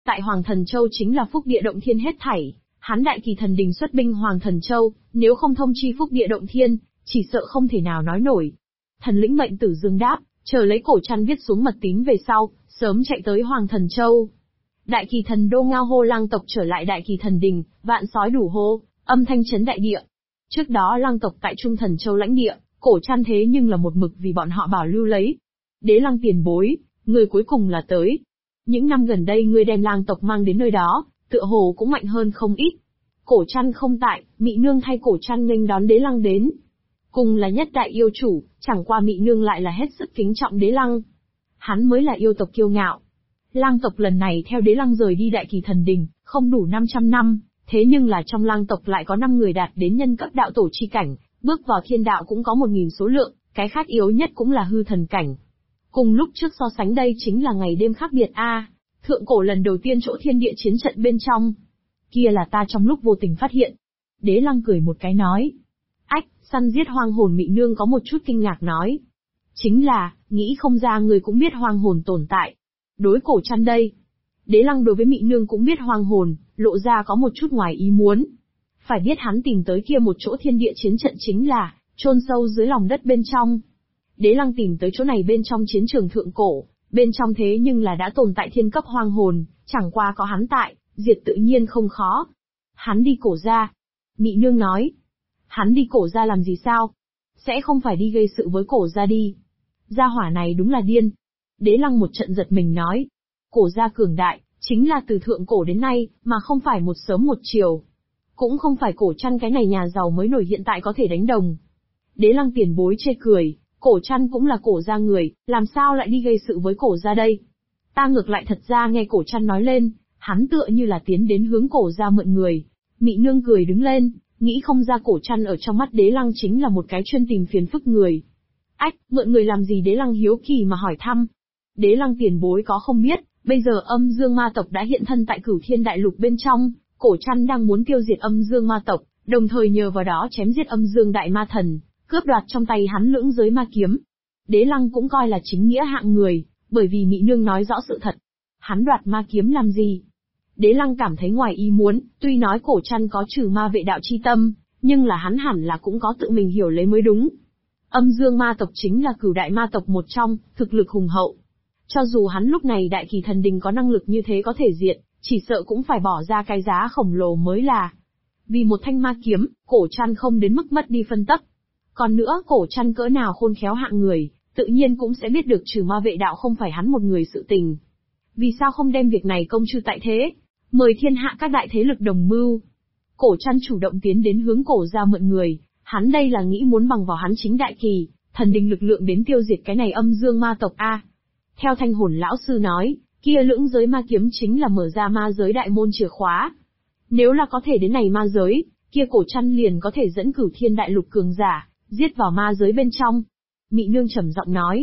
tại Hoàng Thần Châu chính là phúc địa động thiên hết thảy, hắn Đại Kỳ Thần Đình xuất binh Hoàng Thần Châu, nếu không thông chi phúc địa động thiên, chỉ sợ không thể nào nói nổi. Thần lĩnh mệnh Tử Dương đáp, chờ lấy Cổ Trăn viết xuống mật tín về sau, sớm chạy tới Hoàng Thần Châu. Đại Kỳ Thần đô ngao hô lang tộc trở lại Đại Kỳ Thần Đình, vạn sói đủ hô, âm thanh chấn đại địa. Trước đó lang tộc tại Trung Thần Châu lãnh địa, Cổ Trăn thế nhưng là một mực vì bọn họ bảo lưu lấy. Đế Lăng tiền bối, người cuối cùng là tới. Những năm gần đây ngươi đem lang tộc mang đến nơi đó, tựa hồ cũng mạnh hơn không ít. Cổ Trăn không tại, Mị Nương thay Cổ Trăn nghênh đón Đế Lăng đến. Cùng là nhất đại yêu chủ, chẳng qua Mị Nương lại là hết sức kính trọng Đế Lăng. Hắn mới là yêu tộc kiêu ngạo. Lang tộc lần này theo Đế Lăng rời đi Đại Kỳ Thần Đình, không đủ 500 năm, thế nhưng là trong lang tộc lại có 5 người đạt đến nhân cấp đạo tổ chi cảnh, bước vào thiên đạo cũng có 1000 số lượng, cái khác yếu nhất cũng là hư thần cảnh. Cùng lúc trước so sánh đây chính là ngày đêm khác biệt a. Thượng cổ lần đầu tiên chỗ thiên địa chiến trận bên trong. Kia là ta trong lúc vô tình phát hiện. Đế Lăng cười một cái nói. Ách, săn giết hoang hồn Mị Nương có một chút kinh ngạc nói. Chính là, nghĩ không ra người cũng biết hoang hồn tồn tại. Đối Cổ Trăn đây. Đế Lăng đối với Mị Nương cũng biết hoang hồn, lộ ra có một chút ngoài ý muốn. Phải biết hắn tìm tới kia một chỗ thiên địa chiến trận chính là, chôn sâu dưới lòng đất bên trong. Đế Lăng tìm tới chỗ này bên trong chiến trường thượng cổ, bên trong thế nhưng là đã tồn tại thiên cấp hoang hồn, chẳng qua có hắn tại, diệt tự nhiên không khó. Hắn đi Cổ gia. Mị Nương nói. Hắn đi Cổ gia làm gì sao? Sẽ không phải đi gây sự với Cổ gia đi. Gia hỏa này đúng là điên. Đế Lăng một trận giật mình nói. Cổ gia cường đại, chính là từ thượng cổ đến nay, mà không phải một sớm một chiều. Cũng không phải Cổ Trăn cái này nhà giàu mới nổi hiện tại có thể đánh đồng. Đế Lăng tiền bối chê cười. Cổ Trăn cũng là Cổ gia người, làm sao lại đi gây sự với Cổ gia đây? Ta ngược lại thật ra nghe Cổ Trăn nói lên, hắn tựa như là tiến đến hướng Cổ gia mượn người. Mị Nương cười đứng lên, nghĩ không ra Cổ Trăn ở trong mắt Đế Lăng chính là một cái chuyên tìm phiền phức người. Ách, mượn người làm gì? Đế Lăng hiếu kỳ mà hỏi thăm. Đế Lăng tiền bối có không biết, bây giờ Âm Dương ma tộc đã hiện thân tại Cửu Thiên Đại Lục bên trong, Cổ Trăn đang muốn tiêu diệt Âm Dương ma tộc, đồng thời nhờ vào đó chém giết Âm Dương Đại Ma Thần, cướp đoạt trong tay hắn lưỡng giới ma kiếm. Đế Lăng cũng coi là chính nghĩa hạng người, bởi vì Mị Nương nói rõ sự thật. Hắn đoạt ma kiếm làm gì? Đế Lăng cảm thấy ngoài ý muốn, tuy nói Cổ Trăn có trừ ma vệ đạo chi tâm, nhưng là hắn hẳn là cũng có tự mình hiểu lấy mới đúng. Âm Dương ma tộc chính là cửu đại ma tộc một trong, thực lực hùng hậu. Cho dù hắn lúc này Đại Kỳ Thần Đình có năng lực như thế có thể diệt, chỉ sợ cũng phải bỏ ra cái giá khổng lồ mới là. Vì một thanh ma kiếm, Cổ Trăn không đến mức mất đi phân tấp. Còn nữa, Cổ Trăn cỡ nào khôn khéo hạng người, tự nhiên cũng sẽ biết được trừ ma vệ đạo không phải hắn một người sự tình. Vì sao không đem việc này công chư tại thế, mời thiên hạ các đại thế lực đồng mưu. Cổ Trăn chủ động tiến đến hướng Cổ gia mượn người, hắn đây là nghĩ muốn bằng vào hắn chính Đại Kỳ Thần Đình lực lượng đến tiêu diệt cái này Âm Dương ma tộc a. Theo Thanh Hồn lão sư nói, kia lưỡng giới ma kiếm chính là mở ra ma giới đại môn chìa khóa. Nếu là có thể đến này ma giới, kia Cổ Trăn liền có thể dẫn Cửu Thiên Đại Lục cường giả giết vào ma giới bên trong. Mị Nương trầm giọng nói.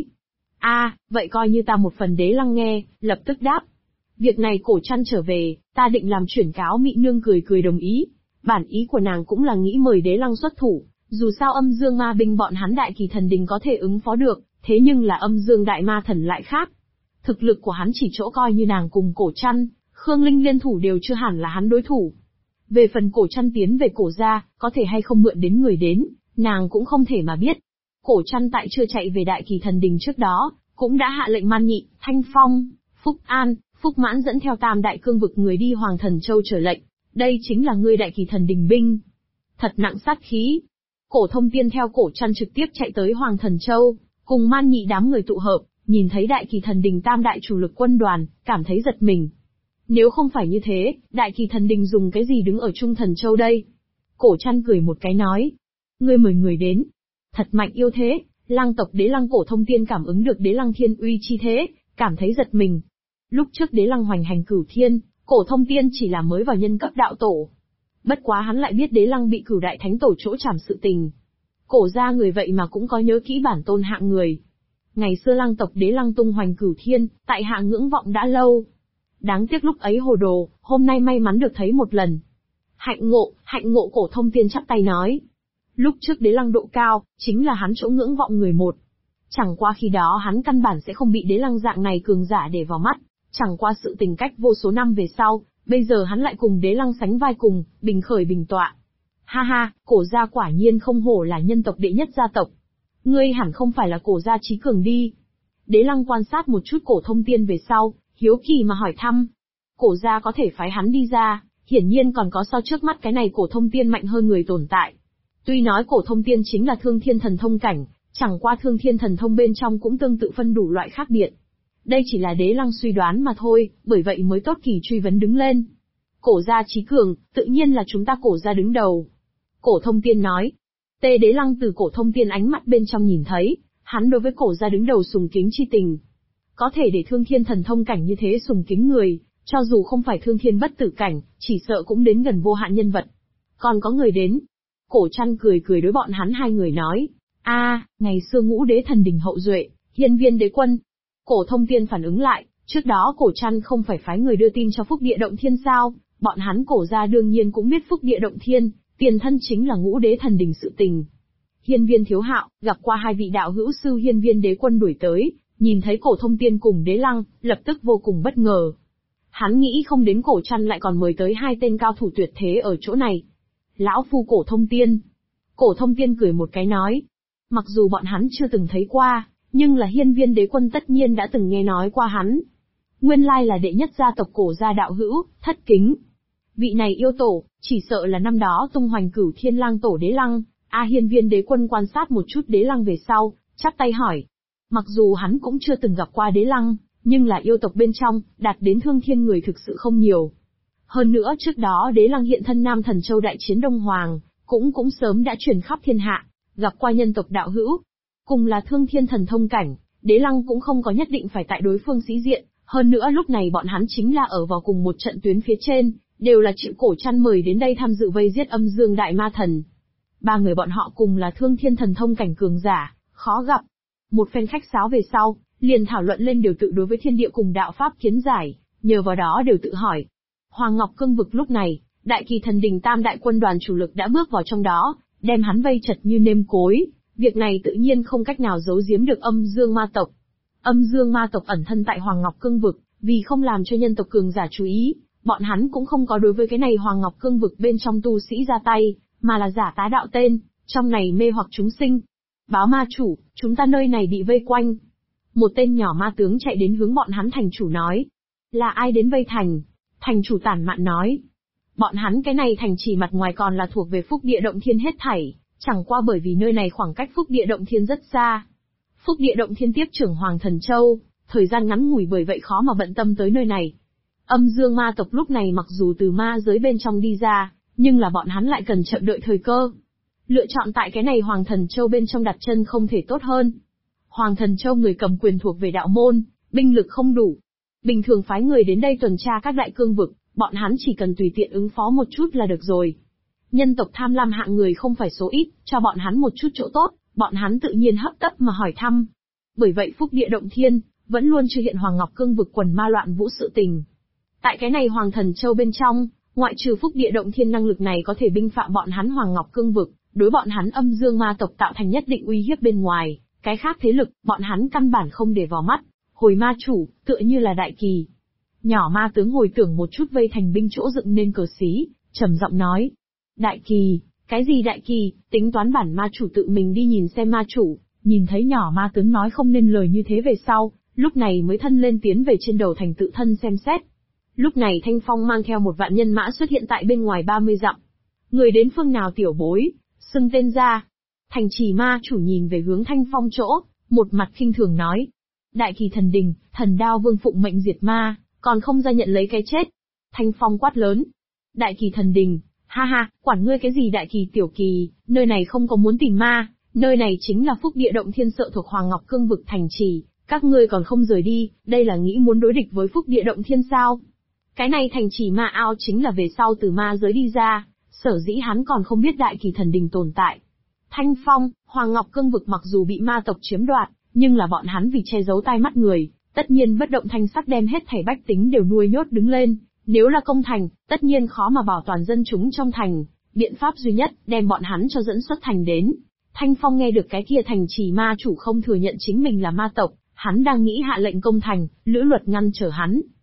Vậy coi như ta một phần. Đế Lăng nghe, lập tức đáp. Việc này Cổ Trăn trở về, ta định làm chuyển cáo. Mị Nương cười cười đồng ý. Bản ý của nàng cũng là nghĩ mời Đế Lăng xuất thủ, dù sao Âm Dương ma binh bọn hắn Đại Kỳ Thần Đình có thể ứng phó được, thế nhưng là Âm Dương Đại Ma Thần lại khác. Thực lực của hắn chỉ chỗ coi như nàng cùng Cổ Trăn, Khương Linh liên thủ đều chưa hẳn là hắn đối thủ. Về phần Cổ Trăn tiến về Cổ gia, có thể hay không mượn đến người đến, nàng cũng không thể mà biết. Cổ Trăn tại chưa chạy về Đại Kỳ Thần Đình trước đó, cũng đã hạ lệnh Man Nhị, Thanh Phong, Phúc An, Phúc Mãn dẫn theo tam đại cương vực người đi Hoàng Thần Châu trở lệnh. Đây chính là ngươi Đại Kỳ Thần Đình binh. Thật nặng sát khí. Cổ Thông Tiên theo Cổ Trăn trực tiếp chạy tới Hoàng Thần Châu, cùng Man Nhị đám người tụ hợp, nhìn thấy Đại Kỳ Thần Đình tam đại chủ lực quân đoàn, cảm thấy giật mình. Nếu không phải như thế, Đại Kỳ Thần Đình dùng cái gì đứng ở Trung Thần Châu đây? Cổ Trăn cười một cái nói. Ngươi mời người đến. Thật mạnh yêu thế. Lang tộc Đế Lăng. Cổ Thông Tiên cảm ứng được Đế Lăng thiên uy chi thế, cảm thấy giật mình. Lúc trước Đế Lăng hoành hành Cửu Thiên, Cổ Thông Tiên chỉ là mới vào nhân cấp đạo tổ. Bất quá hắn lại biết Đế Lăng bị Cửu Đại Thánh Tổ chỗ trảm sự tình. Cổ gia người vậy mà cũng có nhớ kỹ bản tôn hạng người. Ngày xưa Lang tộc Đế Lăng tung hoành Cửu Thiên, tại hạ ngưỡng vọng đã lâu. Đáng tiếc lúc ấy hồ đồ, hôm nay may mắn được thấy một lần. Hạnh ngộ. Cổ Thông Tiên chắp tay nói. Lúc trước Đế Lăng độ cao, chính là hắn chỗ ngưỡng vọng người một. Chẳng qua khi đó hắn căn bản sẽ không bị Đế Lăng dạng này cường giả để vào mắt, Chẳng qua sự tình cách vô số năm về sau, bây giờ hắn lại cùng Đế Lăng sánh vai cùng, bình khởi bình tọa. Ha ha, Cổ gia quả nhiên không hổ là nhân tộc đệ nhất gia tộc. Ngươi hẳn không phải là Cổ gia Chí Cường đi. Đế Lăng quan sát một chút Cổ Thông Tiên về sau, hiếu kỳ mà hỏi thăm. Cổ gia có thể phái hắn đi ra, hiển nhiên còn có so trước mắt cái này Cổ Thông Tiên mạnh hơn người tồn tại. Tuy nói Cổ Thông Tiên chính là Thương Thiên Thần Thông cảnh, chẳng qua Thương Thiên Thần Thông bên trong cũng tương tự phân đủ loại khác biệt. Đây chỉ là Đế Lăng suy đoán mà thôi, bởi vậy mới tốt kỳ truy vấn đứng lên. Cổ gia Chí Cường, tự nhiên là chúng ta Cổ gia đứng đầu. Cổ Thông Tiên nói. Tê Đế Lăng từ Cổ Thông Tiên ánh mắt bên trong nhìn thấy, hắn đối với Cổ gia đứng đầu sùng kính chi tình. Có thể để Thương Thiên Thần Thông cảnh như thế sùng kính người, cho dù không phải Thương Thiên bất tử cảnh, chỉ sợ cũng đến gần vô hạn nhân vật. Còn có người đến. Cổ Trăn cười cười đối bọn hắn hai người nói. Ngày xưa Ngũ Đế Thần Đình hậu duệ, Hiên Viên Đế Quân. Cổ Thông Tiên phản ứng lại, trước đó Cổ Trăn không phải phái người đưa tin cho Phúc Địa Động Thiên sao, bọn hắn Cổ gia đương nhiên cũng biết Phúc Địa Động Thiên, tiền thân chính là Ngũ Đế Thần Đình sự tình. Hiên Viên Thiếu Hạo, gặp qua hai vị đạo hữu sư Hiên Viên Đế Quân đuổi tới, nhìn thấy Cổ Thông Tiên cùng Đế Lăng, lập tức vô cùng bất ngờ. Hắn nghĩ không đến Cổ Trăn lại còn mời tới hai tên cao thủ tuyệt thế ở chỗ này. Lão phu Cổ Thông Tiên. Cổ Thông Tiên cười một cái nói. Mặc dù bọn hắn chưa từng thấy qua, nhưng là Hiên Viên Đế Quân tất nhiên đã từng nghe nói qua hắn. Nguyên lai là đệ nhất gia tộc Cổ gia đạo hữu, thất kính. Vị này yêu tổ, chỉ sợ là năm đó tung hoành Cửu Thiên Lang tổ Đế Lăng. Hiên Viên Đế Quân quan sát một chút Đế Lăng về sau, chắp tay hỏi. Mặc dù hắn cũng chưa từng gặp qua Đế Lăng, nhưng là yêu tộc bên trong, đạt đến thương thiên người thực sự không nhiều. Hơn nữa trước đó Đế Lăng hiện thân Nam Thần Châu đại chiến Đông Hoàng, cũng sớm đã truyền khắp thiên hạ, gặp qua nhân tộc đạo hữu. Cùng là Thương Thiên Thần Thông cảnh, Đế Lăng cũng không có nhất định phải tại đối phương sĩ diện, hơn nữa lúc này bọn hắn chính là ở vào cùng một trận tuyến phía trên, đều là chịu Cổ Trăn mời đến đây tham dự vây giết Âm Dương Đại Ma Thần. Ba người bọn họ cùng là Thương Thiên Thần Thông cảnh cường giả, khó gặp. Một phen khách sáo về sau, liền thảo luận lên điều tự đối với thiên địa cùng đạo pháp kiến giải, nhờ vào đó đều tự hỏi. Hoàng Ngọc Cương vực lúc này, Đại Kỳ Thần Đình tam đại quân đoàn chủ lực đã bước vào trong đó, đem hắn vây chật như nêm cối. Việc này tự nhiên không cách nào giấu giếm được Âm Dương Ma tộc. Âm Dương Ma tộc ẩn thân tại Hoàng Ngọc Cương vực, vì không làm cho nhân tộc cường giả chú ý, bọn hắn cũng không có đối với cái này Hoàng Ngọc Cương vực bên trong tu sĩ ra tay, mà là giả tá đạo tên, trong này mê hoặc chúng sinh. Báo ma chủ, chúng ta nơi này bị vây quanh. Một tên nhỏ ma tướng chạy đến hướng bọn hắn thành chủ nói. Là ai đến vây thành? Thành chủ tản mạn nói. Bọn hắn cái này thành chỉ mặt ngoài còn là thuộc về Phúc Địa Động Thiên hết thảy, chẳng qua bởi vì nơi này khoảng cách Phúc Địa Động Thiên rất xa. Phúc Địa Động Thiên tiếp trưởng Hoàng Thần Châu, thời gian ngắn ngủi bởi vậy khó mà bận tâm tới nơi này. Âm Dương Ma tộc lúc này mặc dù từ ma giới bên trong đi ra, nhưng là bọn hắn lại cần chậm đợi thời cơ. Lựa chọn tại cái này Hoàng Thần Châu bên trong đặt chân không thể tốt hơn. Hoàng Thần Châu người cầm quyền thuộc về đạo môn, binh lực không đủ. Bình thường phái người đến đây tuần tra các đại cương vực, bọn hắn chỉ cần tùy tiện ứng phó một chút là được rồi. Nhân tộc tham lam hạng người không phải số ít, cho bọn hắn một chút chỗ tốt, bọn hắn tự nhiên hấp tấp mà hỏi thăm. Bởi vậy Phúc Địa Động Thiên vẫn luôn chưa hiện Hoàng Ngọc Cương vực quần ma loạn vũ sự tình. Tại cái này Hoàng Thần Châu bên trong, ngoại trừ Phúc Địa Động Thiên năng lực này có thể binh phạm bọn hắn Hoàng Ngọc Cương vực, đối bọn hắn Âm Dương Ma tộc tạo thành nhất định uy hiếp bên ngoài, cái khác thế lực, bọn hắn căn bản không để vào mắt. Hồi ma chủ, tựa như là Đại Kỳ. Nhỏ ma tướng hồi tưởng một chút vây thành binh chỗ dựng nên cờ xí, trầm giọng nói. Đại Kỳ, cái gì Đại Kỳ, tính toán bản ma chủ tự mình đi nhìn xem ma chủ, nhìn thấy nhỏ ma tướng nói không nên lời như thế về sau, lúc này mới thân lên tiến về trên đầu thành tự thân xem xét. Lúc này Thanh Phong mang theo một vạn nhân mã xuất hiện tại bên ngoài 30 dặm. Người đến phương nào tiểu bối, xưng tên ra. Thành trì ma chủ nhìn về hướng Thanh Phong chỗ, một mặt khinh thường nói. Đại Kỳ Thần Đình, Thần Đao Vương phụng mệnh diệt ma, còn không ra nhận lấy cái chết. Thanh Phong quát lớn. Đại Kỳ Thần Đình, ha ha, quản ngươi cái gì Đại Kỳ tiểu kỳ, nơi này không có muốn tìm ma, nơi này chính là Phúc Địa Động Thiên sợ thuộc Hoàng Ngọc Cương vực thành trì, các ngươi còn không rời đi, đây là nghĩ muốn đối địch với Phúc Địa Động Thiên sao? Cái này thành trì ma ao chính là về sau từ ma giới đi ra, sở dĩ hắn còn không biết Đại Kỳ Thần Đình tồn tại. Thanh Phong, Hoàng Ngọc Cương vực mặc dù bị ma tộc chiếm đoạt, nhưng là bọn hắn vì che giấu tai mắt người, tất nhiên bất động thanh sắc đem hết thảy bách tính đều nuôi nhốt đứng lên, nếu là công thành, tất nhiên khó mà bảo toàn dân chúng trong thành, biện pháp duy nhất, đem bọn hắn cho dẫn xuất thành đến. Thanh Phong nghe được cái kia thành trì ma chủ không thừa nhận chính mình là ma tộc, hắn đang nghĩ hạ lệnh công thành, lữ luật ngăn trở hắn.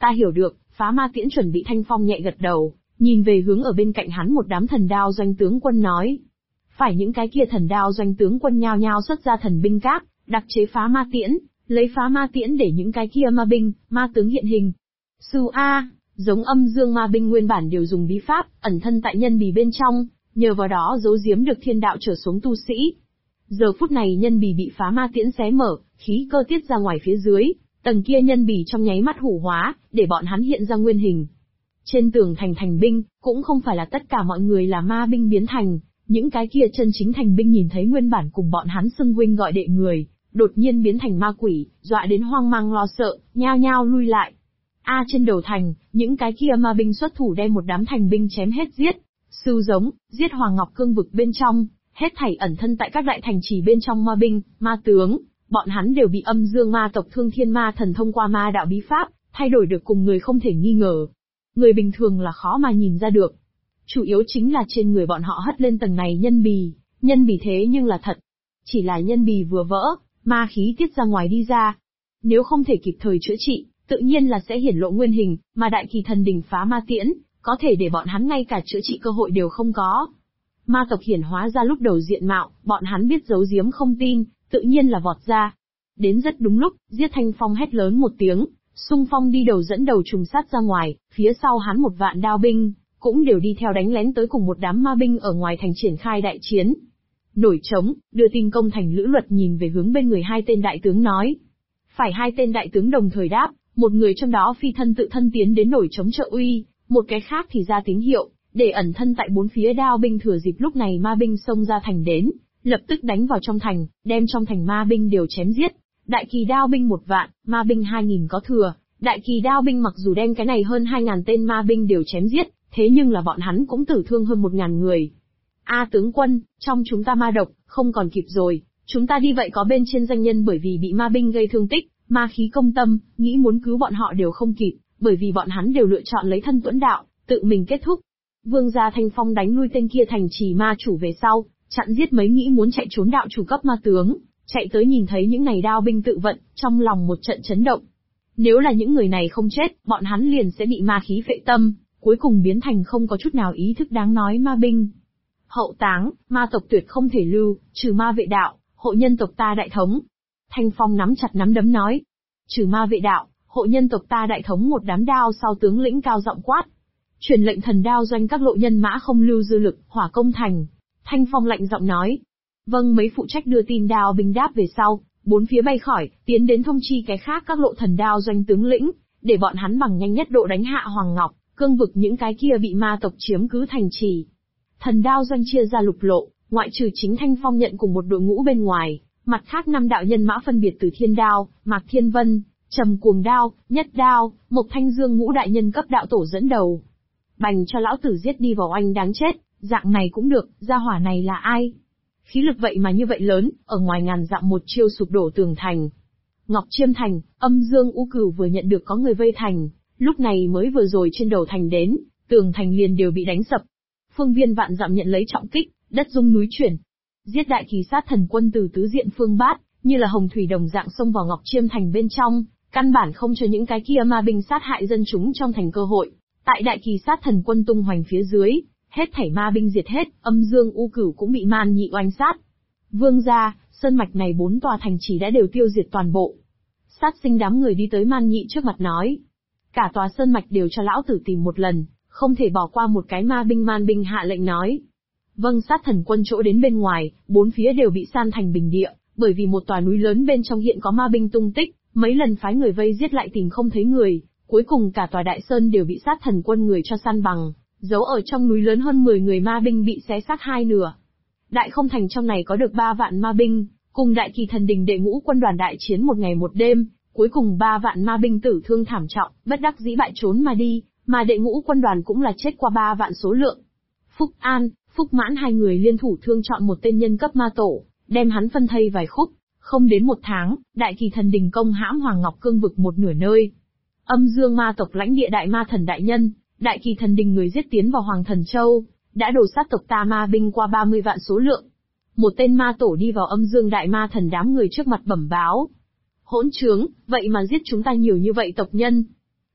Ta hiểu được. Phá ma tiễn chuẩn bị Thanh Phong nhẹ gật đầu, nhìn về hướng ở bên cạnh hắn một đám thần đao doanh tướng quân nói. Phải những cái kia thần đao doanh tướng quân nhao nhao xuất ra thần binh cát, đặc chế phá ma tiễn, lấy phá ma tiễn để những cái kia ma binh, ma tướng hiện hình. Sư A, giống âm dương ma binh nguyên bản đều dùng bí pháp, ẩn thân tại nhân bì bên trong, nhờ vào đó giấu giếm được thiên đạo trở xuống tu sĩ. Giờ phút này nhân bì bị phá ma tiễn xé mở, khí cơ tiết ra ngoài phía dưới, tầng kia nhân bì trong nháy mắt hủ hóa, để bọn hắn hiện ra nguyên hình. Trên tường thành thành binh, cũng không phải là tất cả mọi người là ma binh biến thành, những cái kia chân chính thành binh nhìn thấy nguyên bản cùng bọn hắn xưng huynh gọi đệ người, đột nhiên biến thành ma quỷ, dọa đến hoang mang lo sợ, nhao nhao lui lại. Trên đầu thành, những cái kia ma binh xuất thủ đem một đám thành binh chém hết giết, sư giống, giết Hoàng Ngọc Cương vực bên trong, hết thảy ẩn thân tại các đại thành trì bên trong ma binh, ma tướng, bọn hắn đều bị âm dương ma tộc Thương Thiên Ma Thần thông qua ma đạo bí pháp, thay đổi được cùng người không thể nghi ngờ. Người bình thường là khó mà nhìn ra được. Chủ yếu chính là trên người bọn họ hất lên tầng này nhân bì thế nhưng là thật. Chỉ là nhân bì vừa vỡ, ma khí tiết ra ngoài đi ra. Nếu không thể kịp thời chữa trị, tự nhiên là sẽ hiển lộ nguyên hình, mà đại kỳ thần đình phá ma tiễn, có thể để bọn hắn ngay cả chữa trị cơ hội đều không có. Ma tộc hiển hóa ra lúc đầu diện mạo, bọn hắn biết giấu giếm không tin, tự nhiên là vọt ra. Đến rất đúng lúc, Giết Thanh Phong hét lớn một tiếng, xung phong đi đầu dẫn đầu trùng sát ra ngoài, phía sau hắn một vạn đao binh, cũng đều đi theo đánh lén tới cùng một đám ma binh ở ngoài thành triển khai đại chiến. Nổi trống, đưa tin công thành Lữ Luật nhìn về hướng bên người hai tên đại tướng nói. Phải hai tên đại tướng đồng thời đáp, một người trong đó phi thân tự thân tiến đến nổi trống trợ uy, một cái khác thì ra tín hiệu, để ẩn thân tại bốn phía đao binh thừa dịp lúc này ma binh xông ra thành đến, lập tức đánh vào trong thành, đem trong thành ma binh đều chém giết. Đại kỳ đao binh 1 vạn, ma binh 2.000 có thừa, đại kỳ đao binh mặc dù đem cái này hơn 2.000 tên ma binh đều chém giết, thế nhưng là bọn hắn cũng tử thương hơn 1.000 người. Tướng quân, trong chúng ta ma độc, không còn kịp rồi, chúng ta đi vậy có bên trên danh nhân bởi vì bị ma binh gây thương tích, ma khí công tâm, nghĩ muốn cứu bọn họ đều không kịp, bởi vì bọn hắn đều lựa chọn lấy thân tuẫn đạo, tự mình kết thúc. Vương gia Thanh Phong đánh lui tên kia thành trì ma chủ về sau, chặn giết mấy nghĩ muốn chạy trốn đạo chủ cấp ma tướng, chạy tới nhìn thấy những này đao binh tự vận, trong lòng một trận chấn động. Nếu là những người này không chết, bọn hắn liền sẽ bị ma khí phệ tâm, cuối cùng biến thành không có chút nào ý thức đáng nói ma binh. Hậu táng, ma tộc tuyệt không thể lưu, trừ ma vệ đạo, hộ nhân tộc ta đại thống. Thanh Phong nắm chặt nắm đấm nói. Trừ ma vệ đạo, hộ nhân tộc ta đại thống một đám đao sau tướng lĩnh cao giọng quát. Truyền lệnh thần đao doanh các lộ nhân mã không lưu dư lực, hỏa công thành. Thanh Phong lạnh giọng nói. Vâng, mấy phụ trách đưa tin đao binh đáp về sau, bốn phía bay khỏi, tiến đến thông chi cái khác các lộ thần đao doanh tướng lĩnh, để bọn hắn bằng nhanh nhất độ đánh hạ Hoàng Ngọc, Cương vực những cái kia bị ma tộc chiếm cứ thành trì. Thần đao doanh chia ra lục lộ, ngoại trừ chính Thanh Phong nhận cùng một đội ngũ bên ngoài, mặt khác 5 đạo nhân mã phân biệt từ Thiên Đao, Mạc Thiên Vân, Trầm Cuồng Đao, Nhất Đao, Mộc Thanh Dương ngũ đại nhân cấp đạo tổ dẫn đầu. Bành cho lão tử giết đi vào oanh đáng chết, dạng này cũng được, gia hỏa này là ai? Khí lực vậy mà như vậy lớn, ở ngoài ngàn dặm một chiêu sụp đổ tường thành. Ngọc Chiêm Thành, Âm Dương U Cửu vừa nhận được có người vây thành, lúc này mới vừa rồi trên đầu thành đến, tường thành liền đều bị đánh sập. Phương viên vạn dặm nhận lấy trọng kích, đất rung núi chuyển. Giết đại kỳ sát thần quân từ tứ diện phương bát, như là hồng thủy đồng dạng xông vào Ngọc Chiêm Thành bên trong, căn bản không cho những cái kia ma binh sát hại dân chúng trong thành cơ hội. Tại đại kỳ sát thần quân tung hoành phía dưới, hết thảy ma binh diệt hết, Âm Dương U Cửu cũng bị man nhị oanh sát. Vương gia, sơn mạch này 4 tòa thành trì đã đều tiêu diệt toàn bộ. Sát sinh đám người đi tới man nhị trước mặt nói. Cả tòa sơn mạch đều cho lão tử tìm một lần, không thể bỏ qua một cái ma binh. Man binh hạ lệnh nói. Vâng, sát thần quân chỗ đến bên ngoài, 4 phía đều bị san thành bình địa, bởi vì một tòa núi lớn bên trong hiện có ma binh tung tích, mấy lần phái người vây giết lại tìm không thấy người, cuối cùng cả tòa đại sơn đều bị sát thần quân người cho săn bằng, giấu ở trong núi lớn hơn 10 người ma binh bị xé xác 2 nửa. Đại không thành trong này có được 3 vạn ma binh, cùng đại kỳ thần đình đệ ngũ quân đoàn đại chiến một ngày một đêm, cuối cùng 3 vạn ma binh tử thương thảm trọng, bất đắc dĩ bại trốn mà đi, mà đệ ngũ quân đoàn cũng là chết qua 3 vạn số lượng. Phúc An, Phúc Mãn hai người liên thủ thương chọn một tên nhân cấp ma tổ, đem hắn phân thây vài khúc, không đến 1 tháng, đại kỳ thần đình công hãm Hoàng Ngọc Cương vực một nửa nơi. Âm Dương ma tộc lãnh địa đại ma thần đại nhân, đại kỳ thần đình người giết tiến vào Hoàng Thần Châu, đã đổ sát tộc ta ma binh qua 30 vạn số lượng. Một tên ma tổ đi vào Âm Dương đại ma thần đám người trước mặt bẩm báo. Hỗn trướng, vậy mà giết chúng ta nhiều như vậy tộc nhân.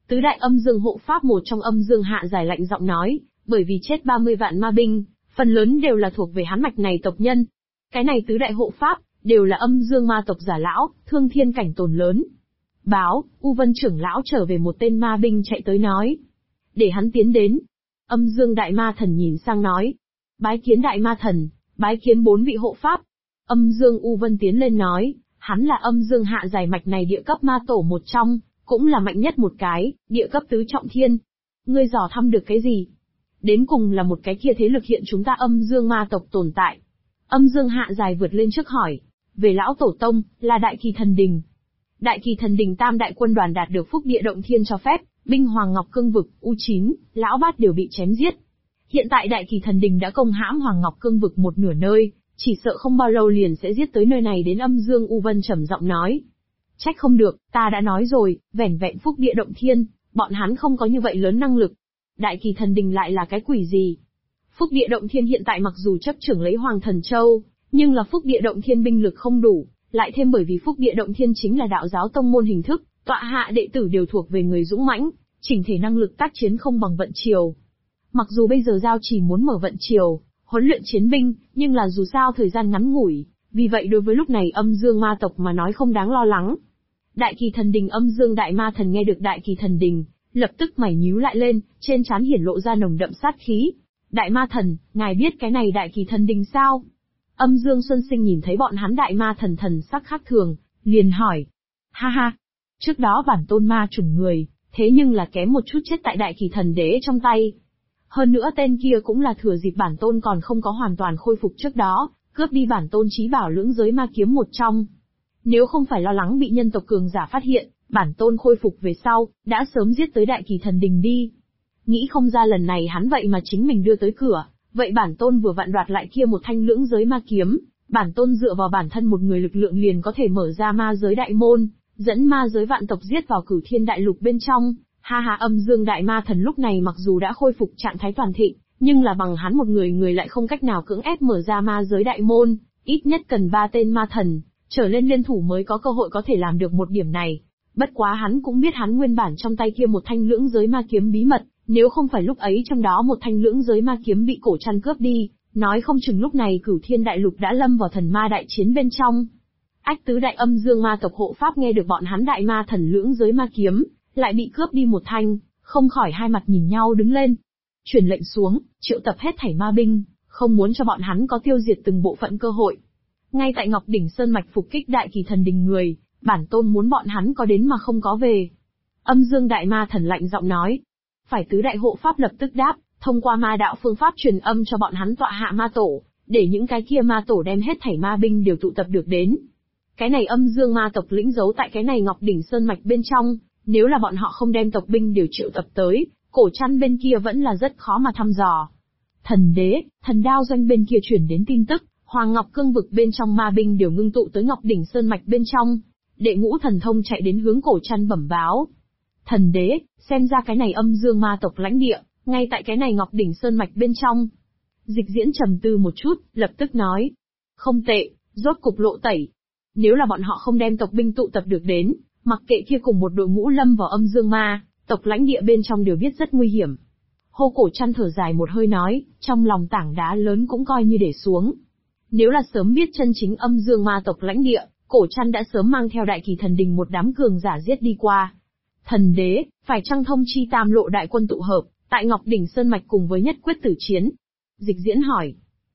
Tứ đại âm dương hộ pháp một trong âm dương hạ giải lạnh giọng nói, bởi vì chết 30 vạn ma binh, phần lớn đều là thuộc về hắn mạch này tộc nhân. Cái này tứ đại hộ pháp, đều là âm dương ma tộc giả lão, thương thiên cảnh tồn lớn. Báo, U Vân trưởng lão trở về một tên ma binh chạy tới nói. Để hắn tiến đến. Âm dương đại ma thần nhìn sang nói. Bái kiến đại ma thần, bái kiến 4 vị hộ pháp. Âm dương U Vân tiến lên nói, hắn là âm dương hạ giải mạch này địa cấp ma tổ một trong, cũng là mạnh nhất một cái, địa cấp tứ trọng thiên. Ngươi dò thăm được cái gì? Đến cùng là một cái kia thế lực hiện chúng ta âm dương ma tộc tồn tại. Âm dương hạ giải vượt lên trước hỏi. Về lão tổ tông, là đại kỳ thần đình. Đại kỳ thần đình tam đại quân đoàn đạt được phúc địa động thiên cho phép, binh Hoàng Ngọc Cương vực, U9, lão bát đều bị chém giết. Hiện tại đại kỳ thần đình đã công hãm Hoàng Ngọc Cương vực một nửa nơi, chỉ sợ không bao lâu liền sẽ giết tới nơi này đến. Âm dương U Vân trầm giọng nói. Trách không được, ta đã nói rồi, vẻn vẹn phúc địa động thiên, bọn hắn không có như vậy lớn năng lực. Đại kỳ thần đình lại là cái quỷ gì? Phúc địa động thiên hiện tại mặc dù chấp trưởng lấy Hoàng Thần Châu, nhưng là phúc địa động thiên binh lực không đủ, lại thêm bởi vì phúc địa động thiên chính là đạo giáo tông môn hình thức, tọa hạ đệ tử đều thuộc về người dũng mãnh, chỉnh thể năng lực tác chiến không bằng vận triều. Mặc dù bây giờ giao chỉ muốn mở vận triều, huấn luyện chiến binh, nhưng là dù sao thời gian ngắn ngủi, vì vậy đối với lúc này âm dương ma tộc mà nói không đáng lo lắng. Đại kỳ thần đình âm dương đại ma thần nghe được đại kỳ thần đình, lập tức mày nhíu lại lên, trên trán hiển lộ ra nồng đậm sát khí. Đại ma thần, ngài biết cái này đại kỳ thần đình sao? Âm dương Xuân Sinh nhìn thấy bọn hắn đại ma thần thần sắc khác thường, liền hỏi. Ha ha, trước đó bản tôn ma chủng người, thế nhưng là kém một chút chết tại đại kỳ thần đế trong tay. Hơn nữa tên kia cũng là thừa dịp bản tôn còn không có hoàn toàn khôi phục trước đó, cướp đi bản tôn chí bảo lưỡng giới ma kiếm một trong. Nếu không phải lo lắng bị nhân tộc cường giả phát hiện, bản tôn khôi phục về sau, đã sớm giết tới đại kỳ thần đình đi. Nghĩ không ra lần này hắn vậy mà chính mình đưa tới cửa, vậy bản tôn vừa vặn đoạt lại kia một thanh lưỡng giới ma kiếm, bản tôn dựa vào bản thân một người lực lượng liền có thể mở ra ma giới đại môn, dẫn ma giới vạn tộc giết vào Cửu Thiên đại lục bên trong. Ha ha, âm dương đại ma thần lúc này mặc dù đã khôi phục trạng thái toàn thịnh, nhưng là bằng hắn một người lại không cách nào cưỡng ép mở ra ma giới đại môn, ít nhất cần 3 tên ma thần trở lên liên thủ mới có cơ hội có thể làm được một điểm này. Bất quá hắn cũng biết hắn nguyên bản trong tay kia một thanh lưỡng giới ma kiếm bí mật, nếu không phải lúc ấy trong đó một thanh lưỡng giới ma kiếm bị cổ trăn cướp đi, nói không chừng lúc này Cửu Thiên đại lục đã lâm vào thần ma đại chiến bên trong. Ách tứ đại âm dương ma tộc hộ pháp nghe được bọn hắn đại ma thần lưỡng giới ma kiếm lại bị cướp đi một thanh, không khỏi hai mặt nhìn nhau đứng lên. Truyền lệnh xuống, triệu tập hết thảy ma binh, không muốn cho bọn hắn có tiêu diệt từng bộ phận cơ hội. Ngay tại Ngọc Đỉnh Sơn mạch phục kích đại kỳ thần đình người, bản tôn muốn bọn hắn có đến mà không có về. Âm dương đại ma thần lạnh giọng nói. Phải tứ đại hộ pháp lập tức đáp, thông qua ma đạo phương pháp truyền âm cho bọn hắn tọa hạ ma tổ, để những cái kia ma tổ đem hết thảy ma binh đều tụ tập được đến. Cái này âm dương ma tộc lĩnh giấu tại cái này Ngọc Đỉnh Sơn mạch bên trong, nếu là bọn họ không đem tộc binh đều triệu tập tới, cổ trăn bên kia vẫn là rất khó mà thăm dò. Thần đế, thần đao doanh bên kia chuyển đến tin tức, Hoàng Ngọc Cương vực bên trong ma binh đều ngưng tụ tới Ngọc Đỉnh Sơn mạch bên trong. Đệ ngũ thần thông chạy đến hướng cổ trăn bẩm báo. Thần đế, xem ra cái này âm dương ma tộc lãnh địa, ngay tại cái này Ngọc Đỉnh Sơn mạch bên trong. Dịch diễn trầm tư một chút, lập tức nói. Không tệ, rốt cục lộ tẩy. Nếu là bọn họ không đem tộc binh tụ tập được đến, mặc kệ kia cùng một đội ngũ lâm vào âm dương ma, tộc lãnh địa bên trong đều biết rất nguy hiểm. Hô cổ trăn thở dài một hơi nói, trong lòng tảng đá lớn cũng coi như để xuống. Nếu là sớm biết chân chính âm dương ma tộc lãnh địa, cổ trăn đã sớm mang theo đại kỳ thần đình một đám cường giả giết đi qua. Thần đế, phải chăng thông chi tam lộ đại quân tụ hợp, tại Ngọc Đỉnh Sơn mạch cùng với nhất quyết tử chiến? Dịch diễn hỏi.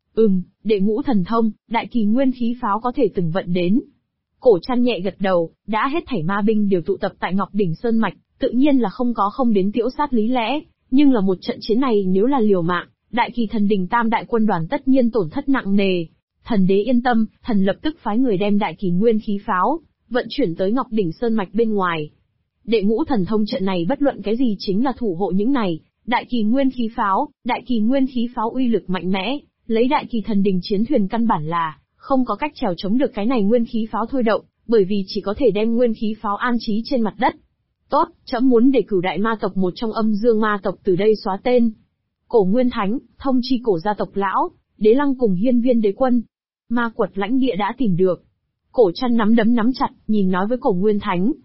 Đệ ngũ thần thông, đại kỳ nguyên khí pháo có thể từng vận đến. Cổ trăn nhẹ gật đầu, đã hết thảy ma binh đều tụ tập tại Ngọc Đỉnh Sơn mạch, tự nhiên là không đến tiễu sát lý lẽ, nhưng là một trận chiến này nếu là liều mạng, đại kỳ thần đình tam đại quân đoàn tất nhiên tổn thất nặng nề. Thần đế yên tâm, thần lập tức phái người đem đại kỳ nguyên khí pháo vận chuyển tới Ngọc Đỉnh Sơn mạch bên ngoài. Đệ ngũ thần thông trận này bất luận cái gì chính là thủ hộ những này, đại kỳ nguyên khí pháo uy lực mạnh mẽ, lấy đại kỳ thần đình chiến thuyền căn bản là không có cách trèo chống được cái này nguyên khí pháo thôi động, bởi vì chỉ có thể đem nguyên khí pháo an trí trên mặt đất. Tốt, trẫm muốn để Cửu đại ma tộc một trong âm dương ma tộc từ đây xóa tên. Cổ Nguyên Thánh, thông chi cổ gia tộc lão, Đế Lăng cùng Hiên Viên đế quân. Ma quật lãnh địa đã tìm được. Cổ trăn nắm đấm nắm chặt, nhìn nói với Cổ Nguyên Thánh.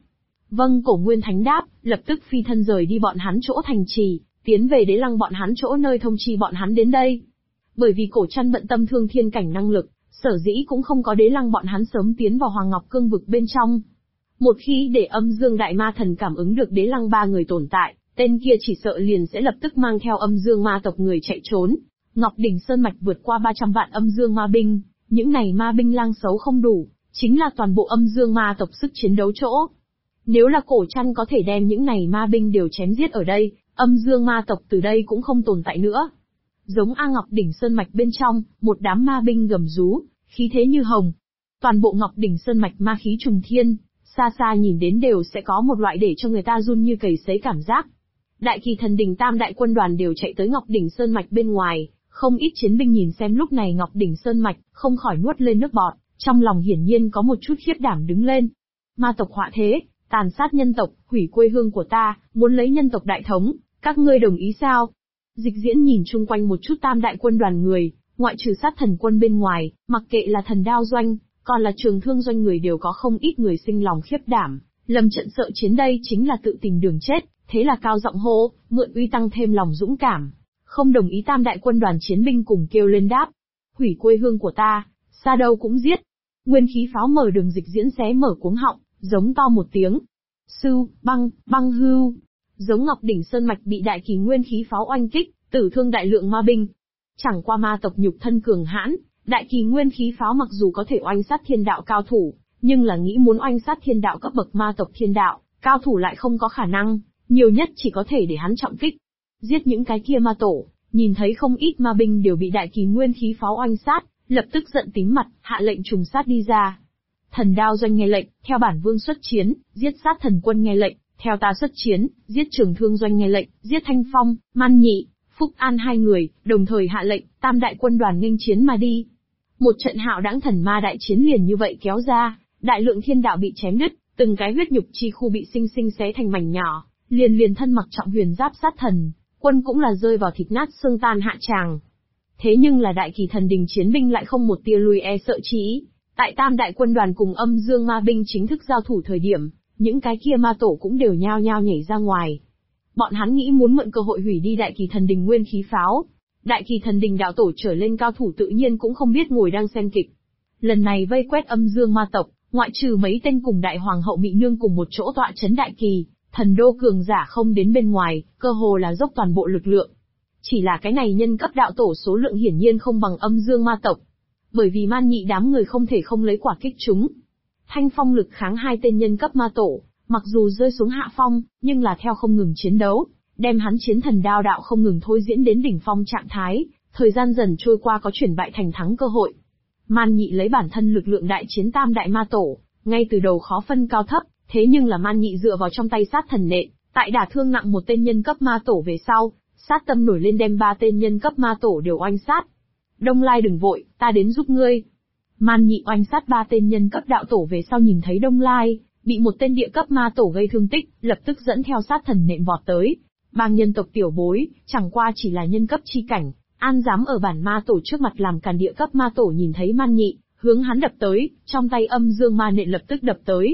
Vâng, Cổ Nguyên Thánh đáp, lập tức phi thân rời đi bọn hắn chỗ thành trì, tiến về Đế Lăng bọn hắn chỗ nơi thông chi bọn hắn đến đây. Bởi vì Cổ Trăn bận tâm thương thiên cảnh năng lực, sở dĩ cũng không có Đế Lăng bọn hắn sớm tiến vào Hoàng Ngọc Cương vực bên trong. Một khi để Âm Dương Đại Ma Thần cảm ứng được Đế Lăng ba người tồn tại, tên kia chỉ sợ liền sẽ lập tức mang theo Âm Dương Ma tộc người chạy trốn. Ngọc Đỉnh Sơn mạch vượt qua 300 vạn Âm Dương ma binh, những này ma binh lang xấu không đủ, chính là toàn bộ Âm Dương ma tộc sức chiến đấu chỗ. Nếu là Cổ Trăn có thể đem những này ma binh đều chém giết ở đây, Âm Dương ma tộc từ đây cũng không tồn tại nữa. Giống A Ngọc Đỉnh Sơn mạch bên trong, một đám ma binh gầm rú, khí thế như hồng. Toàn bộ Ngọc Đỉnh Sơn mạch ma khí trùng thiên, xa xa nhìn đến đều sẽ có một loại để cho người ta run như cầy sấy cảm giác. Đại Kỳ Thần Đình tam đại quân đoàn đều chạy tới Ngọc Đỉnh Sơn mạch bên ngoài, không ít chiến binh nhìn xem lúc này Ngọc Đỉnh Sơn mạch, không khỏi nuốt lên nước bọt, trong lòng hiển nhiên có một chút khiếp đảm đứng lên. Ma tộc họa thế, tàn sát nhân tộc, hủy quê hương của ta, muốn lấy nhân tộc đại thống, các ngươi đồng ý sao? Dịch Diễn nhìn chung quanh một chút tam đại quân đoàn người, ngoại trừ sát thần quân bên ngoài, mặc kệ là thần đao doanh, còn là trường thương doanh người đều có không ít người sinh lòng khiếp đảm, lâm trận sợ chiến đây chính là tự tìm đường chết, thế là cao giọng hô, mượn uy tăng thêm lòng dũng cảm. Không đồng ý tam đại quân đoàn chiến binh cùng kêu lên đáp. Hủy quê hương của ta, xa đâu cũng giết. Nguyên khí pháo mở đường Dịch Diễn xé mở cuống họng, giống to một tiếng. Sưu, băng, băng hưu. Giống Ngọc Đỉnh Sơn mạch bị đại kỳ nguyên khí pháo oanh kích, tử thương đại lượng ma binh. Chẳng qua ma tộc nhục thân cường hãn, đại kỳ nguyên khí pháo mặc dù có thể oanh sát thiên đạo cao thủ, nhưng là nghĩ muốn oanh sát thiên đạo cấp bậc ma tộc thiên đạo, cao thủ lại không có khả năng, nhiều nhất chỉ có thể để hắn trọng kích. Giết những cái kia ma tổ, nhìn thấy không ít ma binh đều bị đại kỳ nguyên khí pháo oanh sát, lập tức giận tím mặt, hạ lệnh trùng sát đi ra. Thần đao doanh nghe lệnh, theo bản vương xuất chiến, giết sát thần quân nghe lệnh, theo ta xuất chiến, giết trường thương doanh nghe lệnh, giết Thanh Phong, Man Nhị, Phúc An hai người, đồng thời hạ lệnh, tam đại quân đoàn nghênh chiến mà đi. Một trận hạo đãng thần ma đại chiến liền như vậy kéo ra, đại lượng thiên đạo bị chém đứt, từng cái huyết nhục chi khu bị sinh sinh xé thành mảnh nhỏ, liền thân mặc trọng huyền giáp sát thần, quân cũng là rơi vào thịt nát xương tan hạ tràng. Thế nhưng là đại kỳ thần đình chiến binh lại không một tia lùi e sợ chí. Tại tam đại quân đoàn cùng Âm Dương ma binh chính thức giao thủ thời điểm, những cái kia ma tổ cũng đều nhao nhao nhảy ra ngoài. Bọn hắn nghĩ muốn mượn cơ hội hủy đi đại kỳ thần đình nguyên khí pháo. Đại kỳ thần đình đạo tổ trở lên cao thủ tự nhiên cũng không biết ngồi đang xem kịch. Lần này vây quét Âm Dương ma tộc, ngoại trừ mấy tên cùng đại hoàng hậu Mị Nương cùng một chỗ tọa chấn đại kỳ, thần đô cường giả không đến bên ngoài, cơ hồ là dốc toàn bộ lực lượng. Chỉ là cái này nhân cấp đạo tổ số lượng hiển nhiên không bằng Âm Dương ma tộc. Bởi vì Man Nhị đám người không thể không lấy quả kích chúng. Thanh Phong lực kháng hai tên nhân cấp ma tổ, mặc dù rơi xuống hạ phong, nhưng là theo không ngừng chiến đấu, đem hắn chiến thần đao đạo không ngừng thôi diễn đến đỉnh phong trạng thái, thời gian dần trôi qua có chuyển bại thành thắng cơ hội. Man Nhị lấy bản thân lực lượng đại chiến tam đại ma tổ, ngay từ đầu khó phân cao thấp, thế nhưng là Man Nhị dựa vào trong tay sát thần nện, tại đả thương nặng một tên nhân cấp ma tổ về sau, sát tâm nổi lên đem ba tên nhân cấp ma tổ đều oanh sát. Đông Lai đừng vội, ta đến giúp ngươi. Man Nhị oanh sát ba tên nhân cấp đạo tổ về sau nhìn thấy Đông Lai, bị một tên địa cấp ma tổ gây thương tích, lập tức dẫn theo sát thần nện vọt tới. Bang nhân tộc tiểu bối, chẳng qua chỉ là nhân cấp chi cảnh, an dám ở bản ma tổ trước mặt làm càn địa cấp ma tổ nhìn thấy Man Nhị, hướng hắn đập tới, trong tay Âm Dương ma nện lập tức đập tới.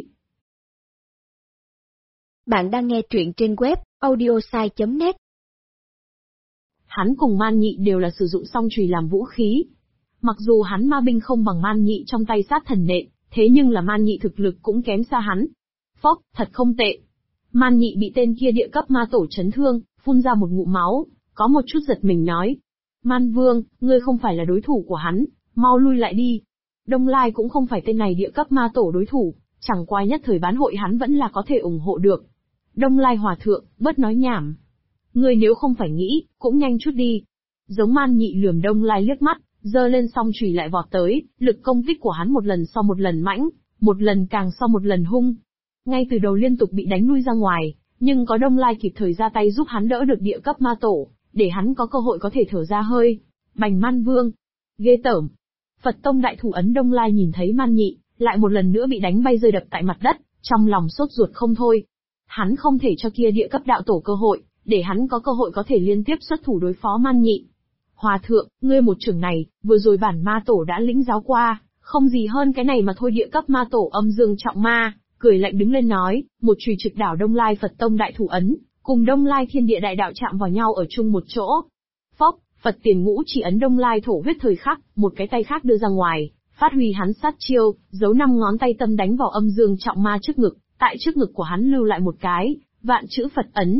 Bạn đang nghe truyện trên web audiosai.net. Hắn cùng Man Nhị đều là sử dụng song chùy làm vũ khí. Mặc dù hắn ma binh không bằng Man Nhị trong tay sát thần nện, thế nhưng là Man Nhị thực lực cũng kém xa hắn. Phốc, thật không tệ. Man Nhị bị tên kia địa cấp ma tổ chấn thương, phun ra một ngụm máu, có một chút giật mình nói. Man Vương, ngươi không phải là đối thủ của hắn, mau lui lại đi. Đông Lai cũng không phải tên này địa cấp ma tổ đối thủ, chẳng qua nhất thời bán hội hắn vẫn là có thể ủng hộ được. Đông Lai hòa thượng, bớt nói nhảm. Ngươi nếu không phải nghĩ, cũng nhanh chút đi. Giống Man Nhị lườm Đông Lai liếc mắt, giơ lên song chùy lại vọt tới, lực công kích của hắn một lần sau một lần mãnh, một lần càng sau một lần hung. Ngay từ đầu liên tục bị đánh lui ra ngoài, nhưng có Đông Lai kịp thời ra tay giúp hắn đỡ được địa cấp ma tổ, để hắn có cơ hội có thể thở ra hơi. Bành Man Vương, ghê tởm. Phật Tông đại thủ ấn Đông Lai nhìn thấy Man Nhị, lại một lần nữa bị đánh bay rơi đập tại mặt đất, trong lòng sốt ruột không thôi. Hắn không thể cho kia địa cấp đạo tổ cơ hội, để hắn có cơ hội có thể liên tiếp xuất thủ đối phó Man Nhị. Hòa thượng, ngươi một trưởng này, vừa rồi bản ma tổ đã lĩnh giáo qua, không gì hơn cái này mà thôi địa cấp ma tổ Âm Dương trọng ma, cười lạnh đứng lên nói, một chùy trực đảo Đông Lai Phật Tông đại thủ ấn, cùng Đông Lai Thiên Địa đại đạo chạm vào nhau ở chung một chỗ. Phốc, Phật Tiền Ngũ chỉ ấn Đông Lai thổ huyết thời khắc, một cái tay khác đưa ra ngoài, phát huy hắn sát chiêu, giấu 5 ngón tay tâm đánh vào âm dương trọng ma trước ngực, tại trước ngực của hắn lưu lại một cái vạn chữ Phật ấn.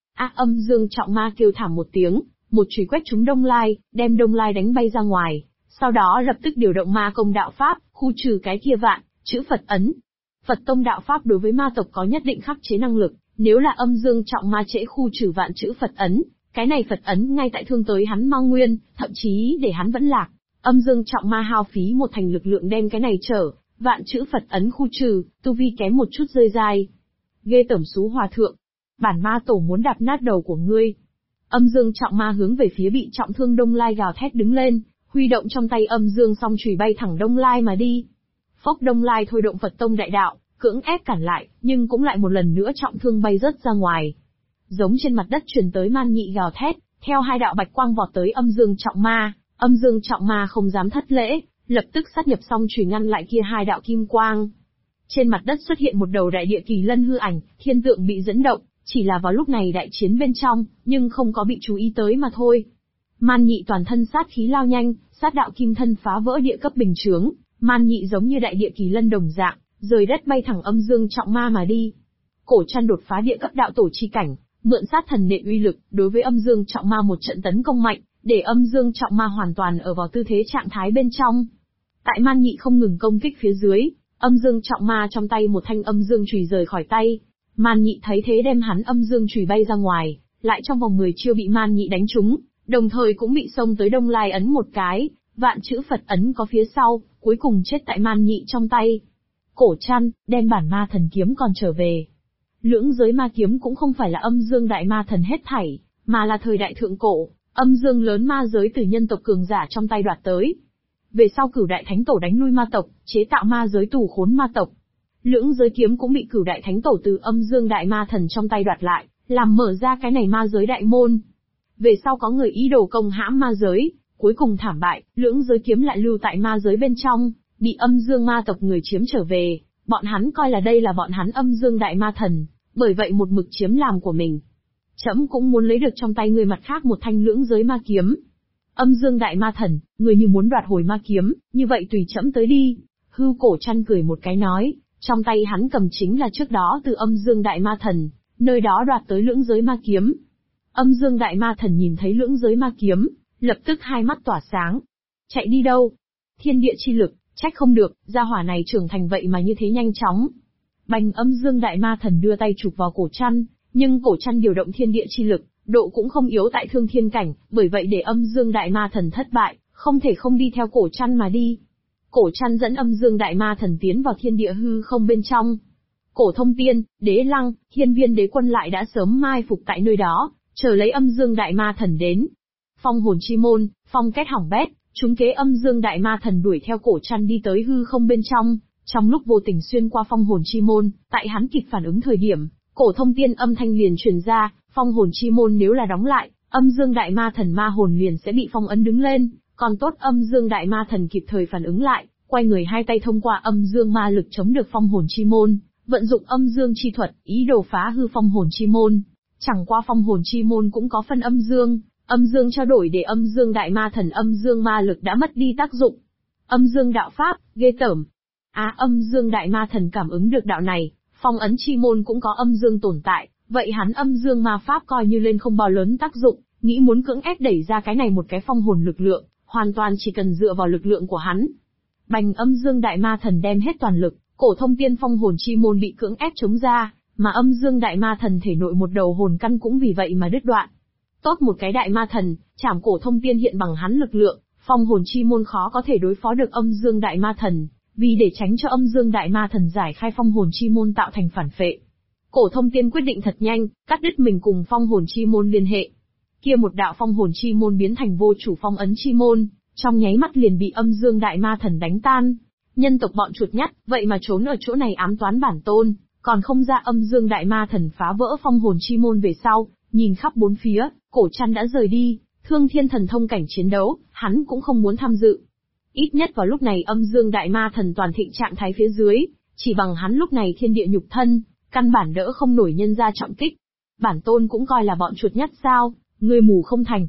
Âm dương trọng ma kêu thảm một tiếng, một chùy quét trúng Đông Lai, đem Đông Lai đánh bay ra ngoài, sau đó lập tức điều động ma công đạo pháp, khu trừ cái kia vạn chữ Phật ấn. Phật Tông đạo pháp đối với ma tộc có nhất định khắc chế năng lực, nếu là âm dương trọng ma trễ khu trừ vạn chữ Phật ấn, cái này Phật ấn ngay tại thương tới hắn ma nguyên, thậm chí để hắn vẫn lạc. Âm dương trọng ma hao phí một thành lực lượng đem cái này trở, vạn chữ Phật ấn khu trừ, tu vi kém một chút rơi dai. Ghê tởm xú hòa thượng, bản ma tổ muốn đạp nát đầu của ngươi. Âm dương trọng ma hướng về phía bị trọng thương Đông Lai gào thét đứng lên, huy động trong tay âm dương song chùy bay thẳng Đông Lai mà đi. Phốc, Đông Lai thôi động Phật Tông đại đạo, cưỡng ép cản lại, nhưng cũng lại một lần nữa trọng thương bay rớt ra ngoài. Giống trên mặt đất truyền tới man nhị gào thét, theo hai đạo bạch quang vọt tới âm dương trọng ma. Âm dương trọng ma không dám thất lễ, lập tức sát nhập song chùy ngăn lại kia hai đạo kim quang. Trên mặt đất xuất hiện một đầu đại địa kỳ lân hư ảnh, thiên tượng bị dẫn động, chỉ là vào lúc này đại chiến bên trong, nhưng không có bị chú ý tới mà thôi. Man nhị toàn thân sát khí lao nhanh, sát đạo kim thân phá vỡ địa cấp bình chướng, man nhị giống như đại địa kỳ lân đồng dạng, rời đất bay thẳng âm dương trọng ma mà đi. Cổ Trăn đột phá địa cấp đạo tổ chi cảnh, mượn sát thần nện uy lực, đối với âm dương trọng ma một trận tấn công mạnh, để âm dương trọng ma hoàn toàn ở vào tư thế trạng thái bên trong. Tại man nhị không ngừng công kích phía dưới, âm dương trọng ma trong tay một thanh âm dương chùy rời khỏi tay. Man nhị thấy thế đem hắn âm dương chùy bay ra ngoài, lại trong vòng 10 chiêu bị man nhị đánh trúng, đồng thời cũng bị xông tới Đông Lai ấn một cái, vạn chữ Phật ấn có phía sau, cuối cùng chết tại man nhị trong tay. Cổ Trăn, đem bản ma thần kiếm còn trở về. Lưỡng giới ma kiếm cũng không phải là âm dương đại ma thần hết thảy, mà là thời đại thượng cổ, âm dương lớn ma giới từ nhân tộc cường giả trong tay đoạt tới. Về sau Cửu Đại Thánh Tổ đánh lui ma tộc, chế tạo ma giới tù khốn ma tộc. Lưỡng giới kiếm cũng bị Cửu Đại Thánh Tổ từ âm dương đại ma thần trong tay đoạt lại, làm mở ra cái này ma giới đại môn. Về sau có người ý đồ công hãm ma giới, cuối cùng thảm bại, lưỡng giới kiếm lại lưu tại ma giới bên trong, bị âm dương ma tộc người chiếm trở về. Bọn hắn coi là đây là bọn hắn âm dương đại ma thần, bởi vậy một mực chiếm làm của mình. Trẫm cũng muốn lấy được trong tay người mặt khác một thanh lưỡng giới ma kiếm. Âm dương đại ma thần, người như muốn đoạt hồi ma kiếm, như vậy tùy trẫm tới đi. Hư Cổ Trăn cười một cái nói, trong tay hắn cầm chính là trước đó từ âm dương đại ma thần, nơi đó đoạt tới lưỡng giới ma kiếm. Âm dương đại ma thần nhìn thấy lưỡng giới ma kiếm, lập tức hai mắt tỏa sáng. Chạy đi đâu? Thiên địa chi lực, trách không được, gia hỏa này trưởng thành vậy mà như thế nhanh chóng. Bành, âm dương đại ma thần đưa tay chụp vào Cổ Trăn, nhưng Cổ Trăn điều động thiên địa chi lực, độ cũng không yếu tại thương thiên cảnh, bởi vậy để âm dương đại ma thần thất bại, không thể không đi theo Cổ Trăn mà đi. Cổ Trăn dẫn âm dương đại ma thần tiến vào thiên địa hư không bên trong. Cổ Thông Tiên, Đế Lăng, Hiên Viên đế quân lại đã sớm mai phục tại nơi đó, chờ lấy âm dương đại ma thần đến. Phong hồn chi môn, phong kết hỏng bét, trúng kế âm dương đại ma thần đuổi theo Cổ Trăn đi tới hư không bên trong lúc vô tình xuyên qua phong hồn chi môn, tại hắn kịp phản ứng thời điểm, Cổ Thông Tiên âm thanh liền truyền ra, phong hồn chi môn nếu là đóng lại, âm dương đại ma thần ma hồn liền sẽ bị phong ấn đứng lên, còn tốt âm dương đại ma thần kịp thời phản ứng lại, quay người hai tay thông qua âm dương ma lực chống được phong hồn chi môn, vận dụng âm dương chi thuật, ý đồ phá hư phong hồn chi môn. Chẳng qua phong hồn chi môn cũng có phân âm dương trao đổi để âm dương đại ma thần âm dương ma lực đã mất đi tác dụng. Âm dương đạo pháp, ghê tởm. Âm dương đại ma thần cảm ứng được đạo này, phong ấn chi môn cũng có âm dương tồn tại, vậy hắn âm dương ma pháp coi như lên không bao lớn tác dụng, nghĩ muốn cưỡng ép đẩy ra cái này một cái phong hồn lực lượng, hoàn toàn chỉ cần dựa vào lực lượng của hắn. Bành, âm dương đại ma thần đem hết toàn lực, Cổ Thông Tiên phong hồn chi môn bị cưỡng ép chống ra, mà âm dương đại ma thần thể nội một đầu hồn căn cũng vì vậy mà đứt đoạn. Tốt một cái đại ma thần, chảm Cổ Thông Tiên hiện bằng hắn lực lượng, phong hồn chi môn khó có thể đối phó được âm dương đại ma thần, vì để tránh cho âm dương đại ma thần giải khai phong hồn chi môn tạo thành phản phệ. Cổ Thông Tiên quyết định thật nhanh, cắt đứt mình cùng phong hồn chi môn liên hệ. Kia một đạo phong hồn chi môn biến thành vô chủ phong ấn chi môn, trong nháy mắt liền bị âm dương đại ma thần đánh tan. Nhân tộc bọn chuột nhắt, vậy mà trốn ở chỗ này ám toán bản tôn, còn không ra. Âm dương đại ma thần phá vỡ phong hồn chi môn về sau, nhìn khắp bốn phía, Cổ Trăn đã rời đi, thương thiên thần thông cảnh chiến đấu, hắn cũng không muốn tham dự. Ít nhất vào lúc này âm dương đại ma thần toàn thịnh trạng thái phía dưới, Chỉ bằng hắn lúc này thiên địa nhục thân, căn bản đỡ không nổi nhân gia trọng kích. Bản tôn cũng coi là bọn chuột nhắt sao, ngươi mù không thành.